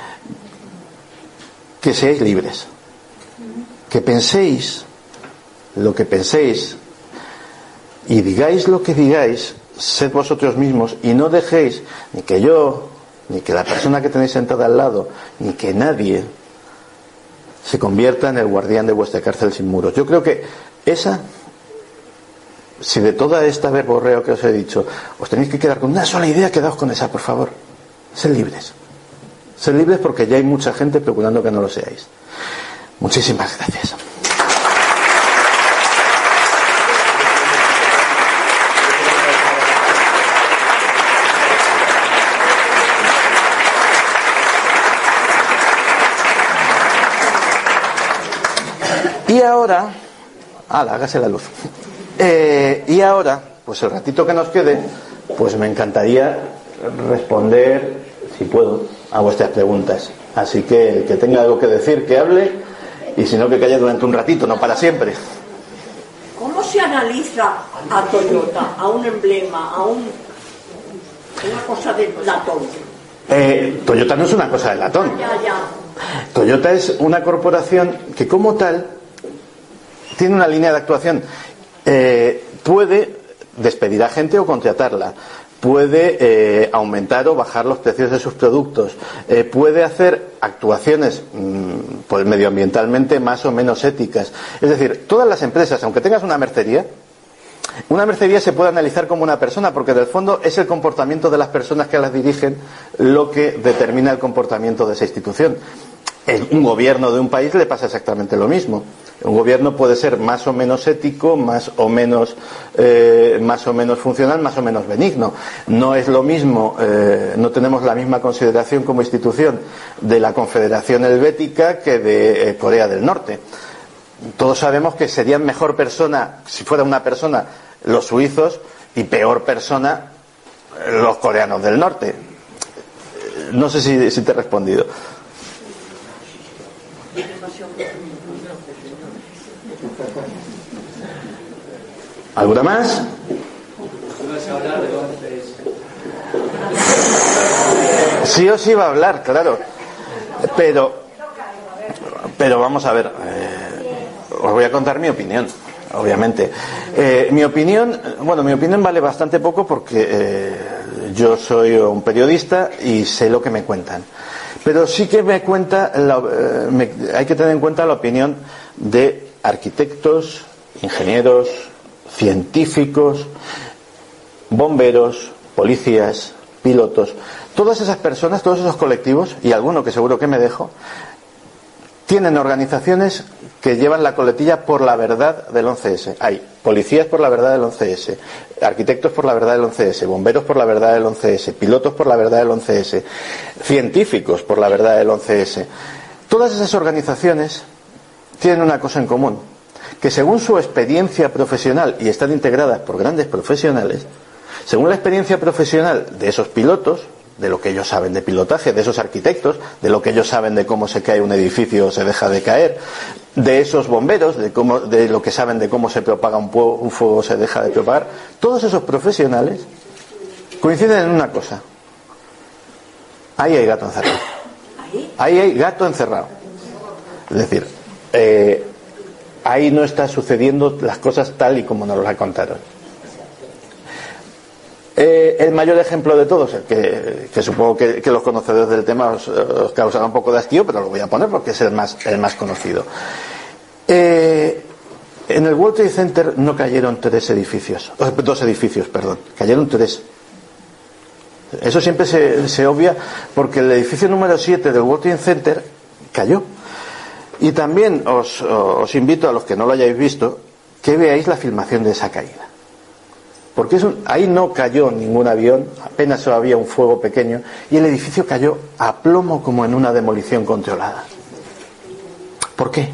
Que seáis libres, que penséis lo que penséis y digáis lo que digáis, sed vosotros mismos y no dejéis ni que yo, ni que la persona que tenéis sentada al lado, ni que nadie se convierta en el guardián de vuestra cárcel sin muros. Yo creo que esa, si de toda esta verborreo que os he dicho os tenéis que quedar con una sola idea, quedaos con esa, por favor. Sed libres. Sed libres porque ya hay mucha gente procurando que no lo seáis. Muchísimas gracias. Y ahora, ala, hágase la luz. Eh, y ahora, pues el ratito que nos quede, pues me encantaría responder, si puedo, a vuestras preguntas. Así que el que tenga algo que decir, que hable, y si no, que calle durante un ratito, no para siempre. ¿Cómo se analiza a Toyota, a un emblema, a un, una cosa de latón? Eh, Toyota no es una cosa de latón. Ya, ya. Toyota es una corporación que, como tal, tiene una línea de actuación. Eh, puede despedir a gente o contratarla. Puede eh, aumentar o bajar los precios de sus productos, eh, puede hacer actuaciones mmm, pues medioambientalmente más o menos éticas. Es decir, todas las empresas, aunque tengas una mercería, una mercería se puede analizar como una persona, porque en el fondo es el comportamiento de las personas que las dirigen lo que determina el comportamiento de esa institución. En un gobierno de un país le pasa exactamente lo mismo. Un gobierno puede ser más o menos ético, más o menos eh, más o menos funcional, más o menos benigno. No es lo mismo, eh, no tenemos la misma consideración como institución de la Confederación Helvética que de eh, Corea del Norte. Todos sabemos que serían mejor persona, si fuera una persona, los suizos, y peor persona los coreanos del norte. No sé si, si te he respondido. ¿Alguna más? Sí o sí va a hablar, claro. Pero, pero vamos a ver. Eh, os voy a contar mi opinión, obviamente. Eh, mi opinión, bueno, mi opinión vale bastante poco porque eh, yo soy un periodista y sé lo que me cuentan. Pero sí que me cuenta, la, eh, me, hay que tener en cuenta la opinión de arquitectos, ingenieros, científicos, bomberos, policías, pilotos. Todas esas personas, todos esos colectivos, y alguno que seguro que me dejo, tienen organizaciones que llevan la coletilla por la verdad del once ese. Hay policías por la verdad del once ese, arquitectos por la verdad del once ese, bomberos por la verdad del once ese, pilotos por la verdad del once ese, científicos por la verdad del once ese. Todas esas organizaciones tienen una cosa en común, que según su experiencia profesional, y están integradas por grandes profesionales, según la experiencia profesional de esos pilotos, de lo que ellos saben de pilotaje, de esos arquitectos, de lo que ellos saben de cómo se cae un edificio o se deja de caer, de esos bomberos, de, cómo, de lo que saben de cómo se propaga un, fuego, un fuego o se deja de propagar, todos esos profesionales coinciden en una cosa: Ahí hay gato encerrado. ¿Ahí? Ahí hay gato encerrado. Es decir, eh, ahí no está sucediendo las cosas tal y como nos las contaron. Eh, el mayor ejemplo de todos, el que, que supongo que, que los conocedores del tema os, os causará un poco de hastío, pero lo voy a poner porque es el más, el más conocido. Eh, en el World Trade Center no cayeron tres edificios, dos edificios, perdón, cayeron tres. Eso siempre se, se obvia porque el edificio número siete del World Trade Center cayó. Y también os, os invito a los que no lo hayáis visto que veáis la filmación de esa caída. Porque es un, ahí no cayó ningún avión, apenas había un fuego pequeño, y el edificio cayó a plomo como en una demolición controlada. ¿Por qué?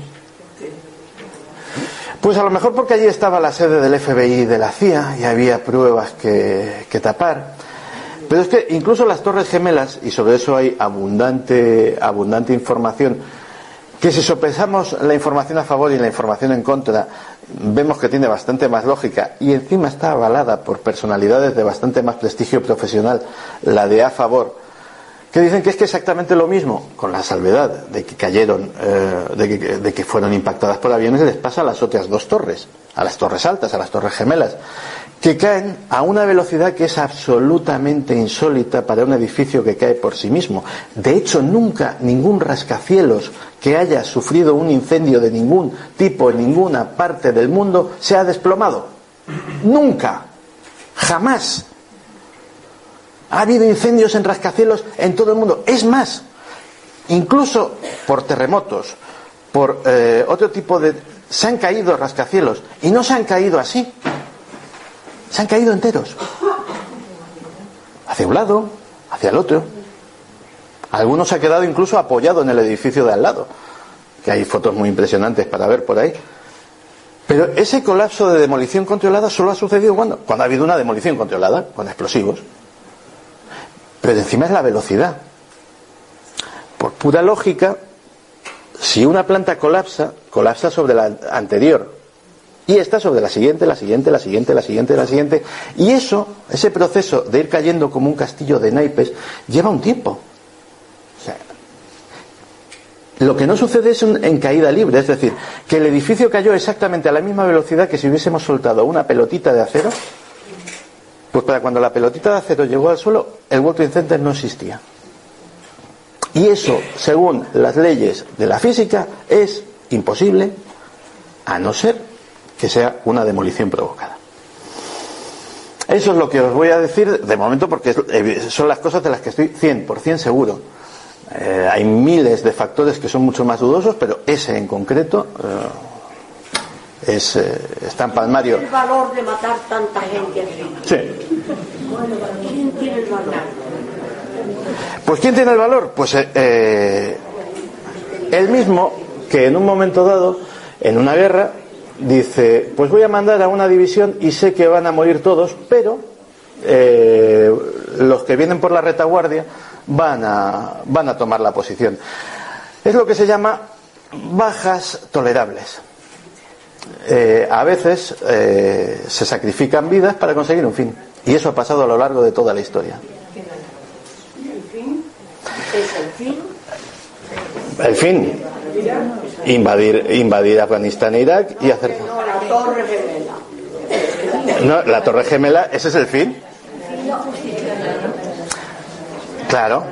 Pues a lo mejor porque allí estaba la sede del F B I y de la C I A y había pruebas que, que tapar. Pero es que incluso las Torres Gemelas, y sobre eso hay abundante, abundante información, que si sopesamos la información a favor y la información en contra, vemos que tiene bastante más lógica y encima está avalada por personalidades de bastante más prestigio profesional, la de a favor, que dicen que es que exactamente lo mismo, con la salvedad de que cayeron, eh, de, que, de que fueron impactadas por aviones, les pasa a las otras dos torres, a las torres altas, a las Torres Gemelas, que caen a una velocidad que es absolutamente insólita para un edificio que cae por sí mismo. De hecho, nunca ningún rascacielos que haya sufrido un incendio de ningún tipo en ninguna parte del mundo se ha desplomado. Nunca. Jamás. Ha habido incendios en rascacielos en todo el mundo. Es más, incluso por terremotos, por eh, otro tipo de... se han caído rascacielos y no se han caído así. Se han caído enteros. Hacia un lado, hacia el otro. Algunos se ha quedado incluso apoyado en el edificio de al lado, que hay fotos muy impresionantes para ver por ahí. Pero ese colapso de demolición controlada solo ha sucedido cuando, cuando ha habido una demolición controlada, con explosivos. Pero encima es la velocidad. Por pura lógica, si una planta colapsa, colapsa sobre la anterior. Y esta sobre la siguiente, la siguiente, la siguiente, la siguiente, la siguiente. Y eso, ese proceso de ir cayendo como un castillo de naipes, lleva un tiempo. O sea, lo que no sucede es un, en caída libre, es decir, que el edificio cayó exactamente a la misma velocidad que si hubiésemos soltado una pelotita de acero. Pues para cuando la pelotita de acero llegó al suelo, el World Trade Center no existía. Y eso, según las leyes de la física, es imposible, a no ser que sea una demolición provocada. Eso es lo que os voy a decir de momento, porque son las cosas de las que estoy cien por ciento seguro. Eh, hay miles de factores que son mucho más dudosos, pero ese en concreto eh, es, eh, está en palmario. ¿El valor de matar tanta gente así? Sí. ¿Quién tiene el valor? Pues ¿quién tiene el valor? Pues eh, eh, el mismo que en un momento dado, en una guerra, dice, pues voy a mandar a una división y sé que van a morir todos, pero eh, los que vienen por la retaguardia van a, van a tomar la posición. Es lo que se llama bajas tolerables. Eh, a veces eh, se sacrifican vidas para conseguir un fin, y eso ha pasado a lo largo de toda la historia. ¿Es el fin? El fin, invadir, invadir Afganistán e Irak y hacer... No, la Torre Gemela. No, la Torre Gemela, ¿ese es el fin? Claro.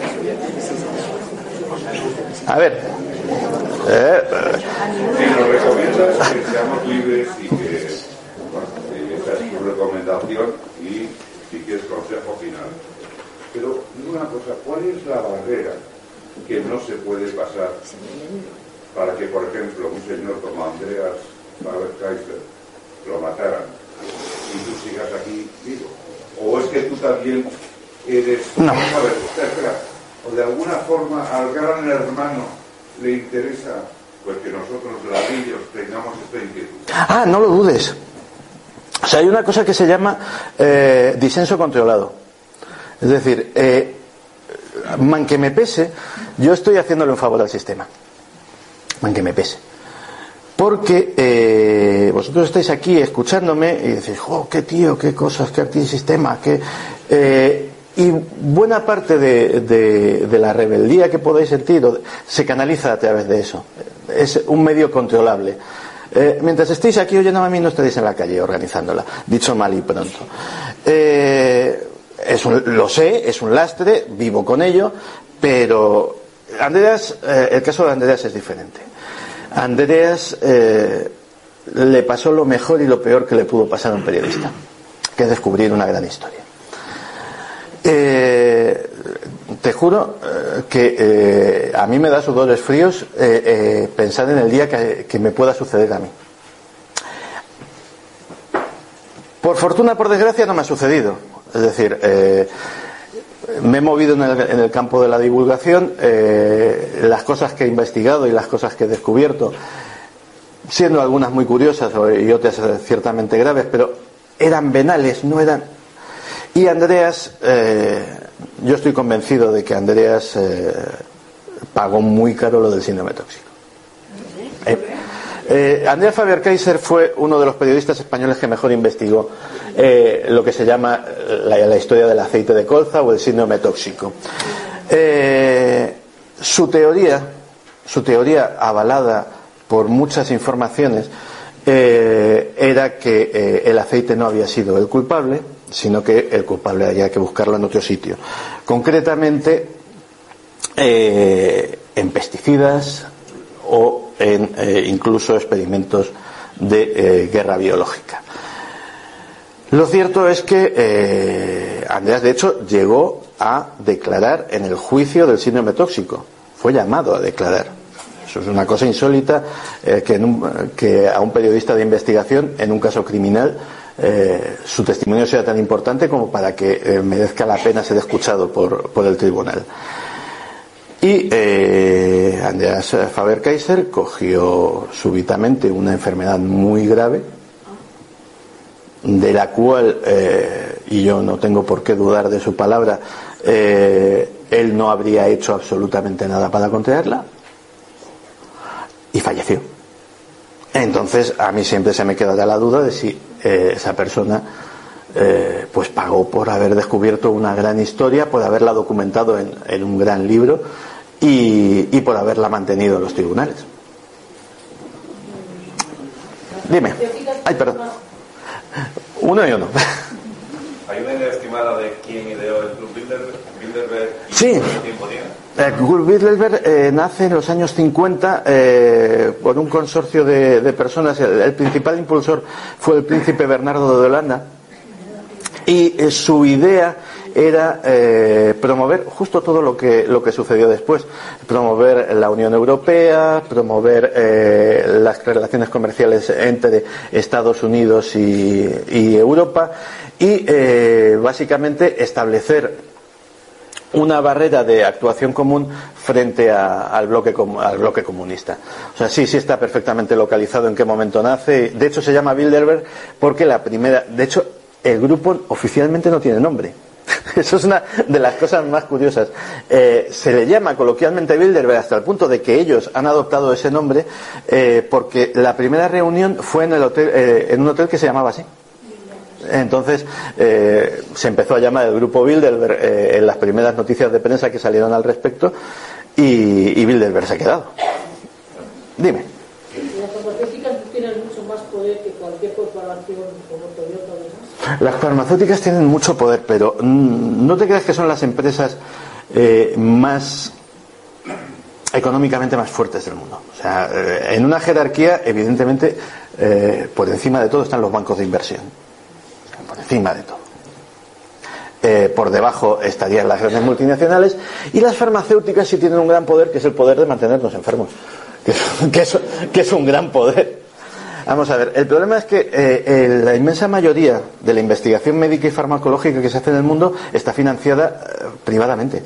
A ver. Eh, Sí, nos recomiendas que seamos libres y que, bueno, esa es tu recomendación y si quieres consejo final. Pero una cosa, ¿cuál es la barrera que no se puede pasar para que, por ejemplo, un señor como Andreas Faber-Kaiser lo mataran y tú sigas aquí vivo? ¿O es que tú también eres... No. A ver, espera, espera. O de alguna forma al gran hermano le interesa pues que nosotros, ladrillos, tengamos esta inquietud? Ah, no lo dudes. O sea, hay una cosa que se llama eh, disenso controlado. Es decir, eh, man que me pese, yo estoy haciéndole un favor al sistema. Man que me pese. Porque eh, vosotros estáis aquí escuchándome y decís, oh, qué tío, qué cosas, qué antisistema, qué... Eh, y buena parte de, de, de la rebeldía que podéis sentir se canaliza a través de eso. Es un medio controlable. Eh, mientras estéis aquí oyendo a mí, no estaréis en la calle organizándola, dicho mal y pronto. Eh, es un, lo sé, es un lastre, vivo con ello, pero Andreas, eh, el caso de Andreas es diferente. Andreas eh, le pasó lo mejor y lo peor que le pudo pasar a un periodista, que es descubrir una gran historia. Eh, te juro eh, que eh, a mí me da sudores fríos eh, eh, pensar en el día que, que me pueda suceder a mí. Por fortuna, por desgracia, no me ha sucedido. Es decir, eh, me he movido en el, en el campo de la divulgación. Eh, las cosas que he investigado y las cosas que he descubierto, siendo algunas muy curiosas y otras ciertamente graves, pero eran venales, no eran. Y Andreas, eh, yo estoy convencido de que Andreas eh, pagó muy caro lo del síndrome tóxico. Eh, eh, Andreas Faber-Kaiser fue uno de los periodistas españoles que mejor investigó eh, lo que se llama la, la historia del aceite de colza o el síndrome tóxico. Eh, su teoría, su teoría avalada por muchas informaciones, eh, era que eh, el aceite no había sido el culpable, sino que el culpable había que buscarlo en otro sitio, concretamente eh, en pesticidas o en eh, incluso experimentos de eh, guerra biológica. Lo cierto es que eh, Andreas, de hecho, llegó a declarar en el juicio del síndrome tóxico, fue llamado a declarar. Eso es una cosa insólita, eh, que, en un, que a un periodista de investigación en un caso criminal Eh, su testimonio sea tan importante como para que eh, merezca la pena ser escuchado por, por el tribunal. Y eh, Andreas Faber-Kaiser cogió súbitamente una enfermedad muy grave, de la cual, eh, y yo no tengo por qué dudar de su palabra, eh, él no habría hecho absolutamente nada para contraerla, y falleció. Entonces a mí siempre se me quedará la duda de si eh, esa persona eh, pues pagó por haber descubierto una gran historia, por haberla documentado en, en un gran libro y, y por haberla mantenido en los tribunales. Dime. Ay, perdón. Uno y uno. ¿Hay una idea estimada de quién ideó el Club Bilderberg y sí. cuánto tiempo tiene? El Club Bilderberg eh, nace en los años cincuenta eh, por un consorcio de, de personas. El, el principal impulsor fue el príncipe Bernardo de Holanda, y eh, su idea era eh, promover justo todo lo que lo que sucedió después, promover la Unión Europea, promover eh, las relaciones comerciales entre Estados Unidos y, y Europa, y eh, básicamente establecer una barrera de actuación común frente a, al, bloque, al bloque comunista. O sea, sí, sí está perfectamente localizado en qué momento nace. De hecho, se llama Bilderberg porque la primera... De hecho, el grupo oficialmente no tiene nombre. Eso es una de las cosas más curiosas. Eh, se le llama coloquialmente Bilderberg hasta el punto de que ellos han adoptado ese nombre eh, porque la primera reunión fue en, el hotel, eh, en un hotel que se llamaba así. Entonces eh, se empezó a llamar el grupo Bilderberg eh, en las primeras noticias de prensa que salieron al respecto, y, y Bilderberg se ha quedado. Dime. Las farmacéuticas tienen mucho más poder que cualquier corporación como Toyota o demás. Las farmacéuticas tienen mucho poder, pero mm, no te creas que son las empresas eh, más económicamente más fuertes del mundo. O sea, eh, en una jerarquía, evidentemente, eh, por encima de todo están los bancos de inversión. Por encima de todo. Eh, por debajo estarían las grandes multinacionales, y las farmacéuticas sí tienen un gran poder, que es el poder de mantenernos enfermos, que es, que es, que es un gran poder. Vamos a ver, el problema es que eh, la inmensa mayoría de la investigación médica y farmacológica que se hace en el mundo está financiada eh, privadamente.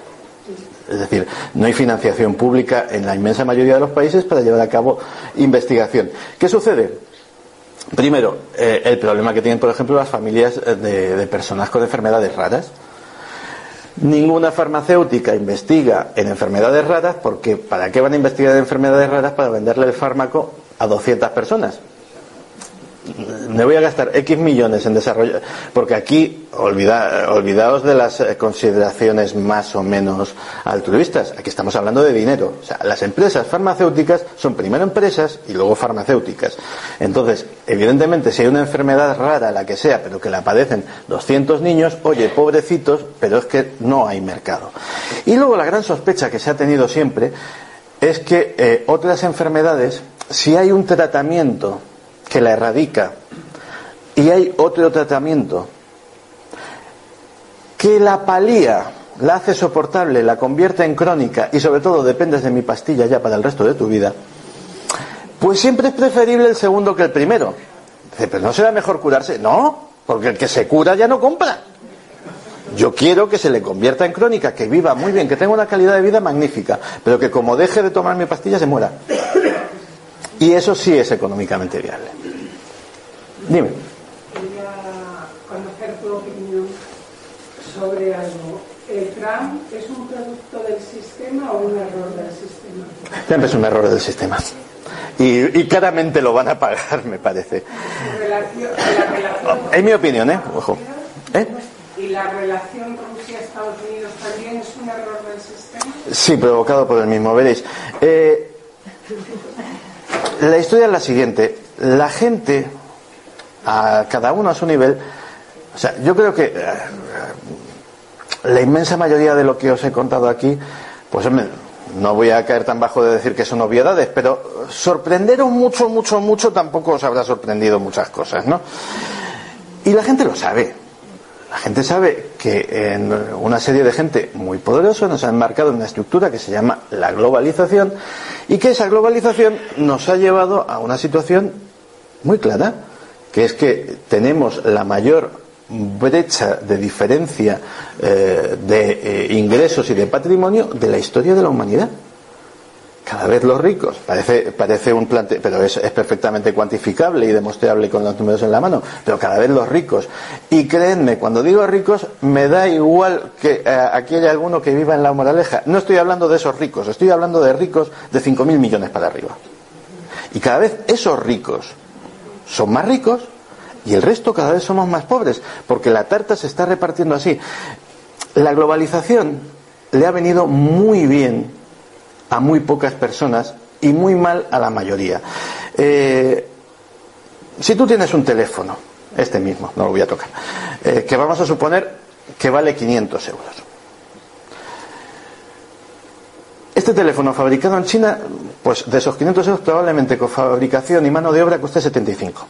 Es decir, no hay financiación pública en la inmensa mayoría de los países para llevar a cabo investigación. ¿Qué sucede? Primero, eh, el problema que tienen, por ejemplo, las familias de, de personas con enfermedades raras. Ninguna farmacéutica investiga en enfermedades raras, porque ¿para qué van a investigar en enfermedades raras? Para venderle el fármaco a doscientas personas. me voy a gastar X millones en desarrollo, porque aquí olvida, olvidaos de las consideraciones más o menos altruistas. Aquí estamos hablando de dinero. O sea, las empresas farmacéuticas son primero empresas y luego farmacéuticas. Entonces, evidentemente, si hay una enfermedad rara, la que sea, pero que la padecen doscientos niños, oye, pobrecitos, pero es que no hay mercado. Y luego la gran sospecha que se ha tenido siempre es que eh, otras enfermedades, si hay un tratamiento que la erradica y hay otro tratamiento que la palía, la hace soportable, la convierte en crónica y sobre todo dependes de mi pastilla ya para el resto de tu vida, pues siempre es preferible el segundo que el primero. Dice, pero ¿no será mejor curarse? No, porque el que se cura ya no compra. Yo quiero que se le convierta en crónica, que viva muy bien, que tenga una calidad de vida magnífica, pero que como deje de tomar mi pastilla se muera. Y eso sí es económicamente viable. Dime. Quería conocer tu opinión sobre algo. ¿El Trump es un producto del sistema o un error del sistema? Siempre es un error del sistema. Y, y claramente lo van a pagar, me parece. Relación, la relación en mi opinión, ¿eh? Ojo. ¿Eh? ¿Y la relación Rusia-Estados Unidos también es un error del sistema? Sí, provocado por el mismo. Veréis. Eh, la historia es la siguiente. La gente, a cada uno a su nivel, o sea, yo creo que eh, la inmensa mayoría de lo que os he contado aquí, pues hombre, no voy a caer tan bajo de decir que son obviedades, pero sorprenderos mucho, mucho, mucho tampoco os habrá sorprendido muchas cosas, ¿no? Y la gente lo sabe. La gente sabe que en una serie de gente muy poderosa nos ha enmarcado en una estructura que se llama la globalización y que esa globalización nos ha llevado a una situación muy clara, que es que tenemos la mayor brecha de diferencia eh, de eh, ingresos y de patrimonio de la historia de la humanidad. Cada vez los ricos, parece, parece un plante, pero es, es perfectamente cuantificable y demostrable con los números en la mano, pero cada vez los ricos, y créanme, cuando digo ricos, me da igual que eh, aquí haya alguno que viva en La Moraleja, no estoy hablando de esos ricos, estoy hablando de ricos de cinco mil millones para arriba, y cada vez esos ricos son más ricos y el resto cada vez somos más pobres, porque la tarta se está repartiendo así. La globalización le ha venido muy bien a muy pocas personas y muy mal a la mayoría. Eh, si tú tienes un teléfono, este mismo, no lo voy a tocar, eh, que vamos a suponer que vale quinientos euros. Este teléfono fabricado en China, pues de esos quinientos euros probablemente con fabricación y mano de obra cueste setenta y cinco.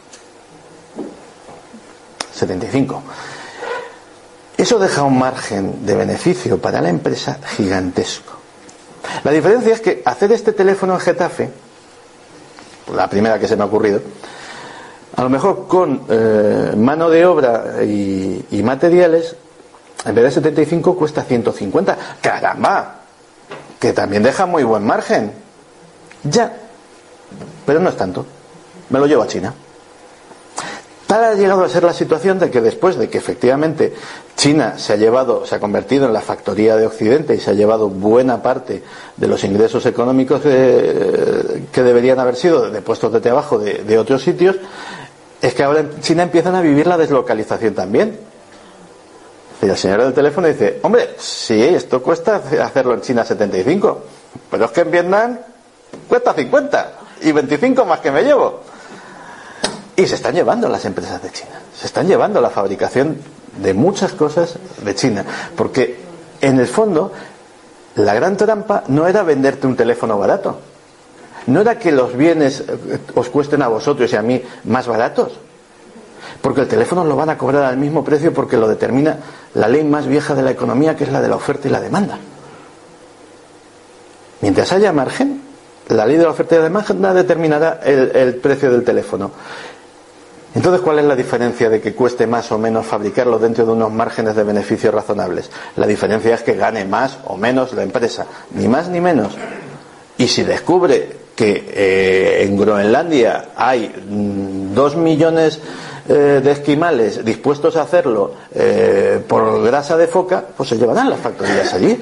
setenta y cinco. Eso deja un margen de beneficio para la empresa gigantesco. La diferencia es que hacer este teléfono en Getafe, la primera que se me ha ocurrido, a lo mejor con eh, mano de obra y, y materiales, en vez de setenta y cinco cuesta ciento cincuenta. ¡Caramba! Que también deja muy buen margen. Ya, pero no es tanto. Me lo llevo a China. Tal ha llegado a ser la situación de que después de que efectivamente China se ha llevado, se ha convertido en la factoría de Occidente y se ha llevado buena parte de los ingresos económicos que, que deberían haber sido de puestos de trabajo de, de otros sitios, es que ahora en China empiezan a vivir la deslocalización también. Y el señor del teléfono dice, hombre, sí, esto cuesta hacerlo en China setenta y cinco, pero es que en Vietnam cuesta cincuenta y veinticinco más que me llevo. Y se están llevando las empresas de China, se están llevando la fabricación de muchas cosas de China, porque en el fondo la gran trampa no era venderte un teléfono barato, no era que los bienes os cuesten a vosotros y a mí más baratos, porque el teléfono lo van a cobrar al mismo precio porque lo determina la ley más vieja de la economía, que es la de la oferta y la demanda. Mientras haya margen, la ley de la oferta y la demanda determinará el, el precio del teléfono. Entonces, ¿cuál es la diferencia de que cueste más o menos fabricarlo dentro de unos márgenes de beneficio razonables? La diferencia es que gane más o menos la empresa, ni más ni menos. Y si descubre que eh, en Groenlandia hay mm, dos millones eh, de esquimales dispuestos a hacerlo eh, por grasa de foca, pues se llevarán las factorías allí.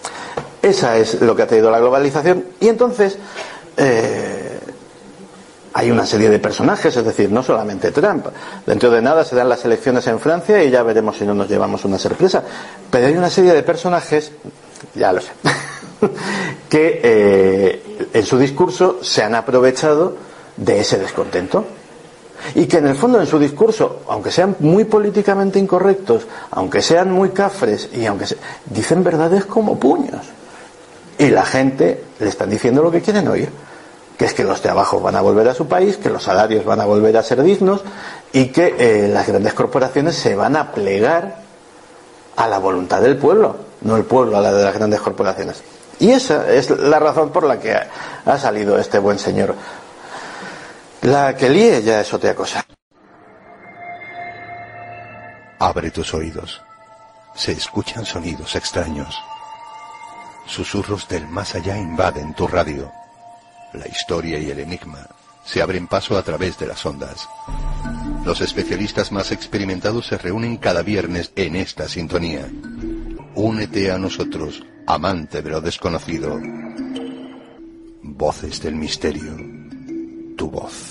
Esa es lo que ha traído la globalización. Y entonces... Eh, hay una serie de personajes, es decir, no solamente Trump. Dentro de nada se dan las elecciones en Francia y ya veremos si no nos llevamos una sorpresa. Pero hay una serie de personajes, ya lo sé, que eh, en su discurso se han aprovechado de ese descontento. Y que en el fondo en su discurso, aunque sean muy políticamente incorrectos, aunque sean muy cafres, y aunque se, dicen verdades como puños. Y la gente le están diciendo lo que quieren oír, que es que los trabajos van a volver a su país, que los salarios van a volver a ser dignos y que eh, las grandes corporaciones se van a plegar a la voluntad del pueblo, no el pueblo a la de las grandes corporaciones. Y esa es la razón por la que ha, ha salido este buen señor. La que líe ya es otra cosa. Abre tus oídos. Se escuchan sonidos extraños. Susurros del más allá invaden tu radio. La historia y el enigma se abren paso a través de las ondas. Los especialistas más experimentados se reúnen cada viernes en esta sintonía. Únete a nosotros, amante de lo desconocido. Voces del misterio. Tu voz.